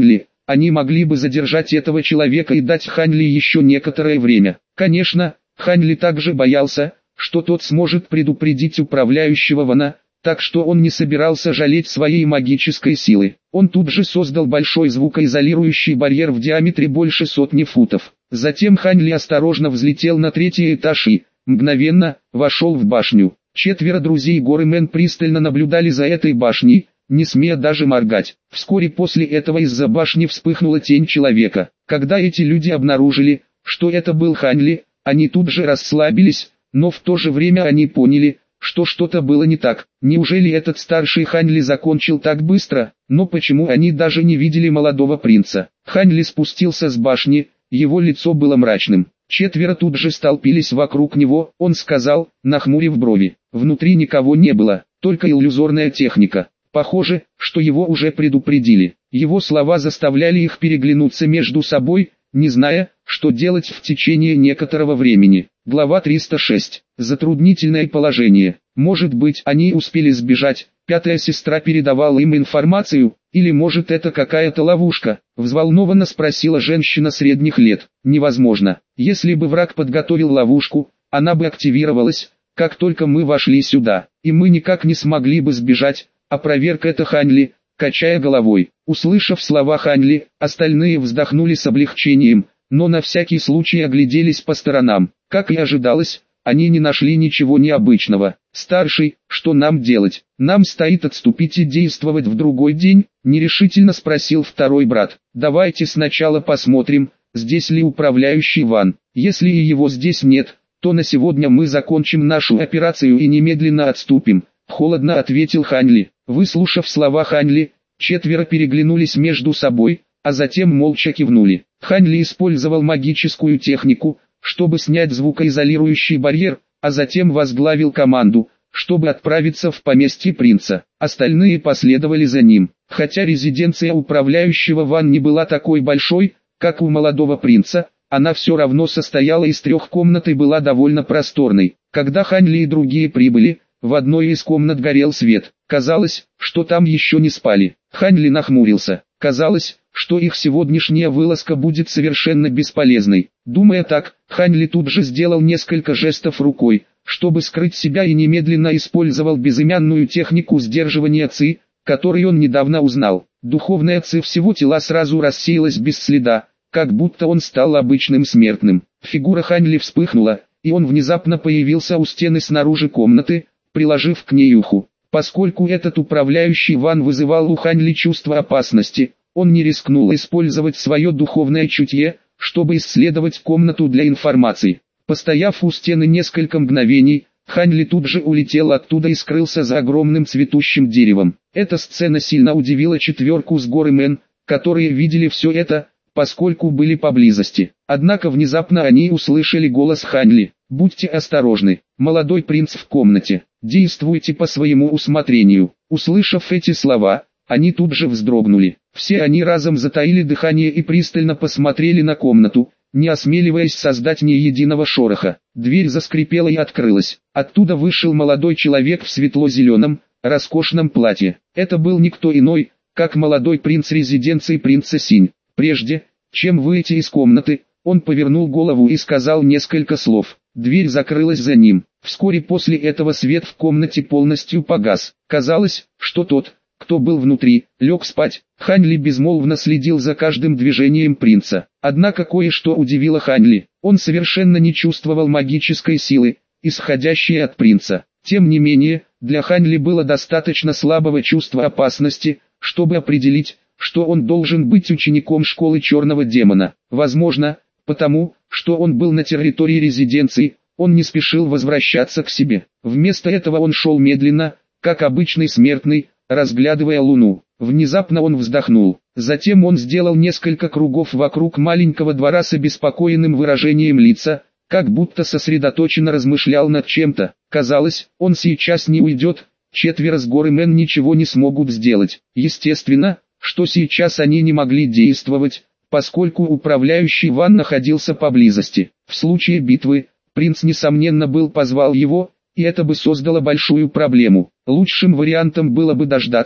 они могли бы задержать этого человека и дать Ханли еще некоторое время. Конечно, Ханли также боялся, что тот сможет предупредить управляющего Вана, так что он не собирался жалеть своей магической силы. Он тут же создал большой звукоизолирующий барьер в диаметре больше сотни футов. Затем Ханли осторожно взлетел на третий этаж и, мгновенно, вошел в башню. 4 друзей Горы Мэн пристально наблюдали за этой башней, не смея даже моргать. Вскоре после этого из-за башни вспыхнула тень человека. Когда эти люди обнаружили, что это был Ханли, они тут же расслабились, но в то же время они поняли, что что-то было не так. Неужели этот старший Ханли закончил так быстро? Но почему они даже не видели молодого принца? Ханли спустился с башни, его лицо было мрачным. 4 тут же столпились вокруг него, он сказал, нахмурив брови. Внутри никого не было, только иллюзорная техника. Похоже, что его уже предупредили. Его слова заставляли их переглянуться между собой, не зная, что делать в течение некоторого времени. Глава 306. Затруднительное положение. Может быть, они успели сбежать, 5-я сестра передавала им информацию, или может это какая-то ловушка? Взволнованно спросила женщина средних лет. Невозможно. Если бы враг подготовил ловушку, она бы активировалась, как только мы вошли сюда, и мы никак не смогли бы сбежать, опроверг это Ханли, качая головой. Услышав слова Ханли, остальные вздохнули с облегчением, но на всякий случай огляделись по сторонам. Как и ожидалось, они не нашли ничего необычного. «Старший, что нам делать? Нам стоит отступить и действовать в другой день?» – нерешительно спросил второй брат. «Давайте сначала посмотрим, здесь ли управляющий Ван. Если и его здесь нет, то на сегодня мы закончим нашу операцию и немедленно отступим», – холодно ответил Ханли. Выслушав слова Ханли, 4 переглянулись между собой, а затем молча кивнули. Ханли использовал магическую технику, чтобы снять звукоизолирующий барьер, а затем возглавил команду, чтобы отправиться в поместье принца. Остальные последовали за ним. Хотя резиденция управляющего Ван не была такой большой, как у молодого принца, она все равно состояла из 3 комнат и была довольно просторной. Когда Ханли и другие прибыли, в одной из комнат горел свет. Казалось, что там еще не спали. Ханли нахмурился. Казалось, что их сегодняшняя вылазка будет совершенно бесполезной. Думая так, Ханли тут же сделал несколько жестов рукой, чтобы скрыть себя, и немедленно использовал безымянную технику сдерживания ци, которую он недавно узнал. Духовная ци всего тела сразу рассеялась без следа, как будто он стал обычным смертным. Фигура Ханли вспыхнула, и он внезапно появился у стены снаружи комнаты, приложив к ней ухо. Поскольку этот управляющий Ван вызывал у Ханли чувство опасности, он не рискнул использовать свое духовное чутье, чтобы исследовать комнату для информации. Постояв у стены несколько мгновений, Ханли тут же улетел оттуда и скрылся за огромным цветущим деревом. Эта сцена сильно удивила 4 с Горы Мэн, которые видели все это, поскольку были поблизости. Однако внезапно они услышали голос Ханли. «Будьте осторожны, молодой принц в комнате, действуйте по своему усмотрению». Услышав эти слова, они тут же вздрогнули. Все они разом затаили дыхание и пристально посмотрели на комнату, не осмеливаясь создать ни единого шороха. Дверь заскрипела и открылась. Оттуда вышел молодой человек в светло-зеленом, роскошном платье. Это был никто иной, как молодой принц резиденции принца Синь. Прежде, чем выйти из комнаты, он повернул голову и сказал несколько слов. Дверь закрылась за ним. Вскоре после этого свет в комнате полностью погас. Казалось, что тот, кто был внутри, лег спать. Ханли безмолвно следил за каждым движением принца. Однако кое-что удивило Ханли. Он совершенно не чувствовал магической силы, исходящей от принца. Тем не менее, для Ханли было достаточно слабого чувства опасности, чтобы определить, что он должен быть учеником школы Черного Демона. Возможно, потому, что он был на территории резиденции, он не спешил возвращаться к себе. Вместо этого он шел медленно, как обычный смертный, разглядывая луну. Внезапно он вздохнул. Затем он сделал несколько кругов вокруг маленького двора с обеспокоенным выражением лица, как будто сосредоточенно размышлял над чем-то. Казалось, он сейчас не уйдет, 4 с Горы Мэн ничего не смогут сделать. Естественно, что сейчас они не могли действовать, поскольку управляющий Ван находился поблизости. В случае битвы, принц несомненно позвал его, и это бы создало большую проблему. Лучшим вариантом было бы дождаться,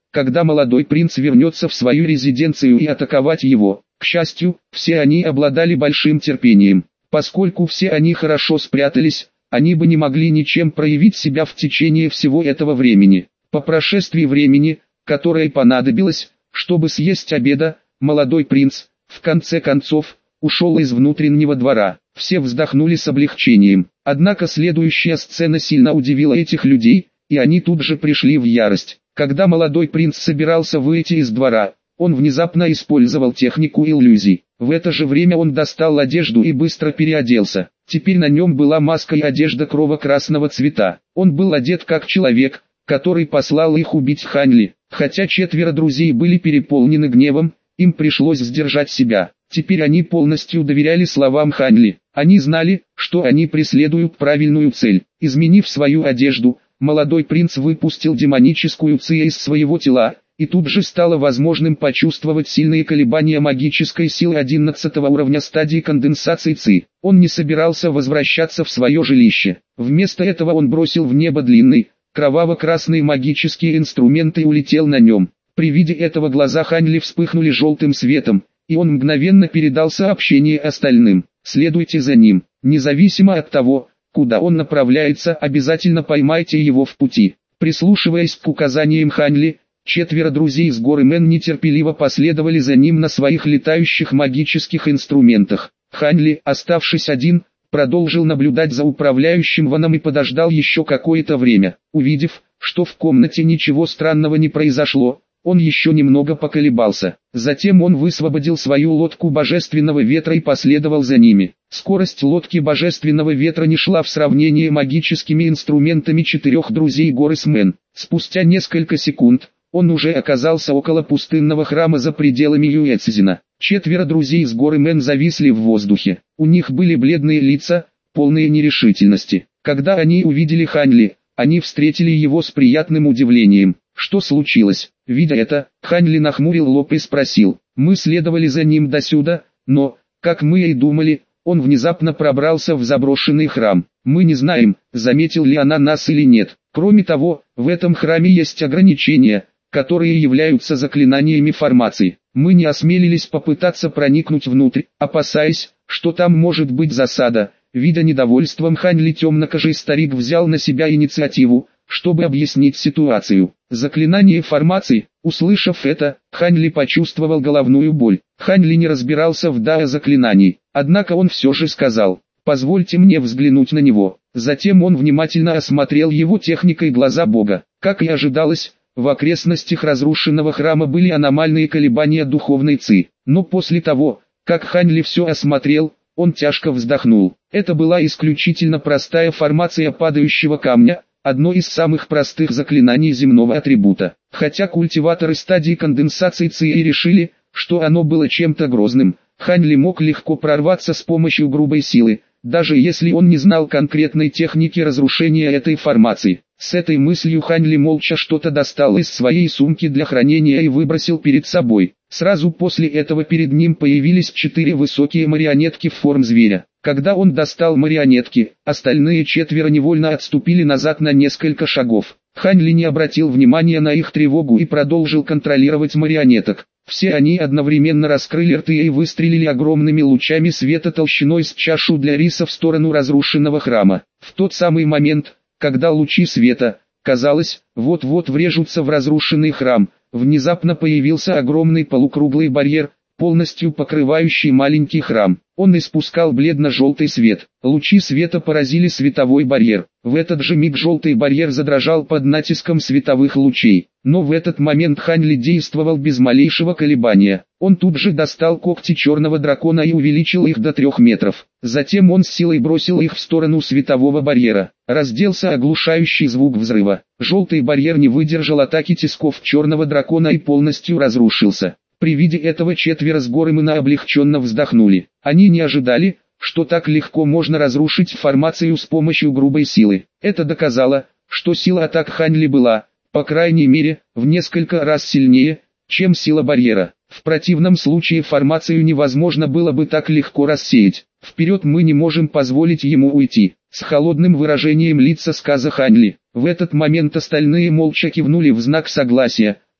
когда молодой принц вернется в свою резиденцию и атаковать его. К счастью, все они обладали большим терпением. Поскольку все они хорошо спрятались, они бы не могли ничем проявить себя в течение всего этого времени. По прошествии времени, которое понадобилось, чтобы съесть обеда, молодой принц, в конце концов, ушел из внутреннего двора. Все вздохнули с облегчением. Однако следующая сцена сильно удивила этих людей, и они тут же пришли в ярость. Когда молодой принц собирался выйти из двора, он внезапно использовал технику иллюзий. В это же время он достал одежду и быстро переоделся. Теперь на нем была маска и одежда крово-красного цвета. Он был одет как человек, который послал их убить Ханли. Хотя 4 друзей были переполнены гневом, им пришлось сдержать себя. Теперь они полностью доверяли словам Ханли. Они знали, что они преследуют правильную цель. Изменив свою одежду, молодой принц выпустил демоническую ци из своего тела, и тут же стало возможным почувствовать сильные колебания магической силы 11 уровня стадии конденсации ци. Он не собирался возвращаться в свое жилище. Вместо этого он бросил в небо длинный, кроваво-красный магический инструмент и улетел на нем. При виде этого глаза Ханли вспыхнули желтым светом, и он мгновенно передал сообщение остальным. Следуйте за ним, независимо от того, куда он направляется, обязательно поймайте его в пути. Прислушиваясь к указаниям Ханли, 4 друзей с горы Мэн нетерпеливо последовали за ним на своих летающих магических инструментах. Ханли, оставшись один, продолжил наблюдать за управляющим Ваном и подождал еще какое-то время. Увидев, что в комнате ничего странного не произошло, он еще немного поколебался. Затем он высвободил свою лодку божественного ветра и последовал за ними. Скорость лодки божественного ветра не шла в сравнении магическими инструментами 4 друзей горы Смен. Спустя несколько секунд, он уже оказался около пустынного храма за пределами Юэцзина. 4 друзей с горы Мэн зависли в воздухе. У них были бледные лица, полные нерешительности. Когда они увидели Ханли, они встретили его с приятным удивлением. Что случилось? Видя это, Ханли нахмурил лоб и спросил. Мы следовали за ним досюда, но, как мы и думали, он внезапно пробрался в заброшенный храм. Мы не знаем, заметил ли она нас или нет. Кроме того, в этом храме есть ограничения, которые являются заклинаниями формации. Мы не осмелились попытаться проникнуть внутрь, опасаясь, что там может быть засада. Видя недовольством Ханли, темнокожий старик взял на себя инициативу, чтобы объяснить ситуацию. Заклинание формации. Услышав это, Ханли почувствовал головную боль. Ханли не разбирался в дао заклинаний, однако он все же сказал: «Позвольте мне взглянуть на него». Затем он внимательно осмотрел его техникой глаза бога. Как и ожидалось, в окрестностях разрушенного храма были аномальные колебания духовной ци. Но после того, как Ханли все осмотрел, он тяжко вздохнул. Это была исключительно простая формация падающего камня, одно из самых простых заклинаний земного атрибута. Хотя культиваторы стадии конденсации ци и решили, что оно было чем-то грозным, Ханли мог легко прорваться с помощью грубой силы, даже если он не знал конкретной техники разрушения этой формации. С этой мыслью Ханли молча что-то достал из своей сумки для хранения и выбросил перед собой. Сразу после этого перед ним появились 4 высокие марионетки в форме зверя. Когда он достал марионетки, остальные 4 невольно отступили назад на несколько шагов. Ханли не обратил внимания на их тревогу и продолжил контролировать марионеток. Все они одновременно раскрыли рты и выстрелили огромными лучами света толщиной с чашу для риса в сторону разрушенного храма. В тот самый момент, когда лучи света, казалось, вот-вот врежутся в разрушенный храм, внезапно появился огромный полукруглый барьер, полностью покрывающий маленький храм. Он испускал бледно-желтый свет. Лучи света поразили световой барьер. В этот же миг желтый барьер задрожал под натиском световых лучей. Но в этот момент Ханли действовал без малейшего колебания. Он тут же достал когти черного дракона и увеличил их до 3 метров. Затем он с силой бросил их в сторону светового барьера. Разделся оглушающий звук взрыва. Желтый барьер не выдержал атаки тисков черного дракона и полностью разрушился. При виде этого 4 с горы Мэна облегченно вздохнули. Они не ожидали, что так легко можно разрушить формацию с помощью грубой силы. Это доказало, что сила атак Ханли была, по крайней мере, в несколько раз сильнее, чем сила барьера. В противном случае формацию невозможно было бы так легко рассеять. Вперед мы не можем позволить ему уйти. С холодным выражением лица сказал Ханли. В этот момент остальные молча кивнули в знак согласия.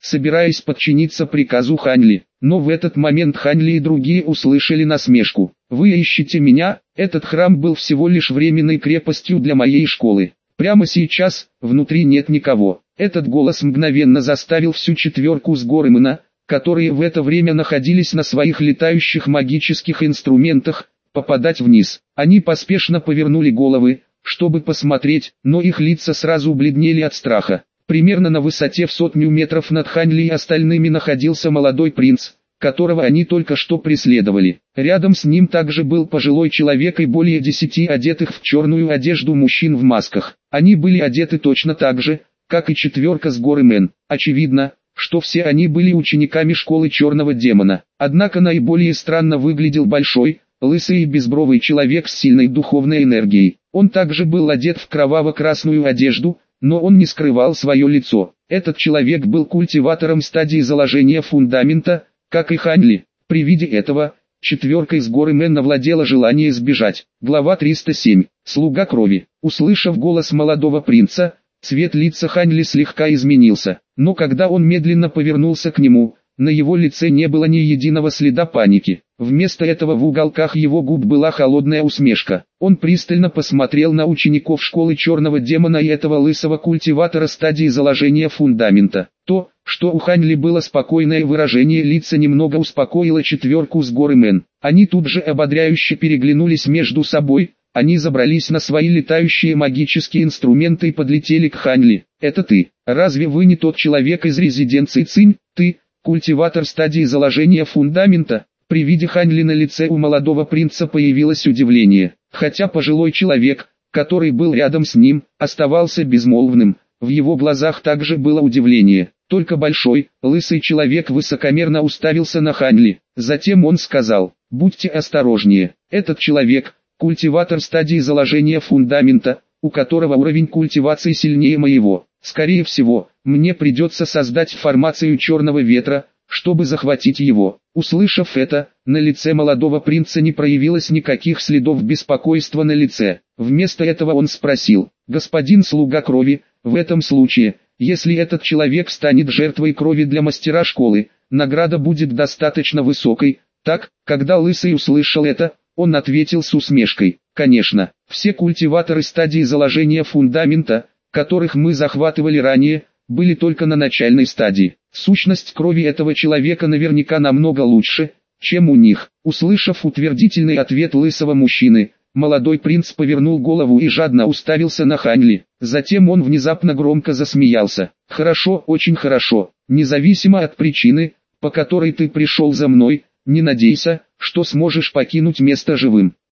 собираясь подчиниться приказу Ханьли. Но в этот момент Ханьли и другие услышали насмешку. «Вы ищете меня? Этот храм был всего лишь временной крепостью для моей школы. Прямо сейчас, внутри нет никого». Этот голос мгновенно заставил всю четверку с Горемена, которые в это время находились на своих летающих магических инструментах, попадать вниз. Они поспешно повернули головы, чтобы посмотреть, но их лица сразу бледнели от страха. Примерно на высоте в 100 метров над Ханьли и остальными находился молодой принц, которого они только что преследовали. Рядом с ним также был пожилой человек и более 10 одетых в черную одежду мужчин в масках. Они были одеты точно так же, как и четверка с Горемэн. Очевидно, что все они были учениками школы черного демона. Однако наиболее странно выглядел большой, лысый и безбровый человек с сильной духовной энергией. Он также был одет в кроваво-красную одежду, но он не скрывал свое лицо. Этот человек был культиватором стадии заложения фундамента, как и Ханьли. При виде этого, четверкой с Горемэн овладело желание сбежать. Глава 307. Слуга крови. Услышав голос молодого принца, цвет лица Ханьли слегка изменился, но когда он медленно повернулся к нему, на его лице не было ни единого следа паники. Вместо этого в уголках его губ была холодная усмешка. Он пристально посмотрел на учеников школы черного демона и этого лысого культиватора стадии заложения фундамента. То, что у Ханьли было спокойное выражение лица, немного успокоило четверку с Горемэн. Они тут же ободряюще переглянулись между собой. Они забрались на свои летающие магические инструменты и подлетели к Ханьли. «Это ты? Разве вы не тот человек из резиденции Цинь? Ты, культиватор стадии заложения фундамента?» При виде Ханьли на лице у молодого принца появилось удивление. Хотя пожилой человек, который был рядом с ним, оставался безмолвным, в его глазах также было удивление. Только большой, лысый человек высокомерно уставился на Ханьли. Затем он сказал: «Будьте осторожнее. Этот человек – культиватор стадии заложения фундамента, у которого уровень культивации сильнее моего. Скорее всего, мне придется создать формацию черного ветра, чтобы захватить его». Услышав это, на лице молодого принца не проявилось никаких следов беспокойства на лице. Вместо этого он спросил: «Господин слуга крови, в этом случае, если этот человек станет жертвой крови для мастера школы, награда будет достаточно высокой, так?» Когда лысый услышал это, он ответил с усмешкой: «Конечно, все культиваторы стадии заложения фундамента, которых мы захватывали ранее, были только на начальной стадии. Сущность крови этого человека наверняка намного лучше, чем у них». Услышав утвердительный ответ лысого мужчины, молодой принц повернул голову и жадно уставился на Ханьли. Затем он внезапно громко засмеялся. «Хорошо, очень хорошо. Независимо от причины, по которой ты пришел за мной, не надейся, что сможешь покинуть место живым.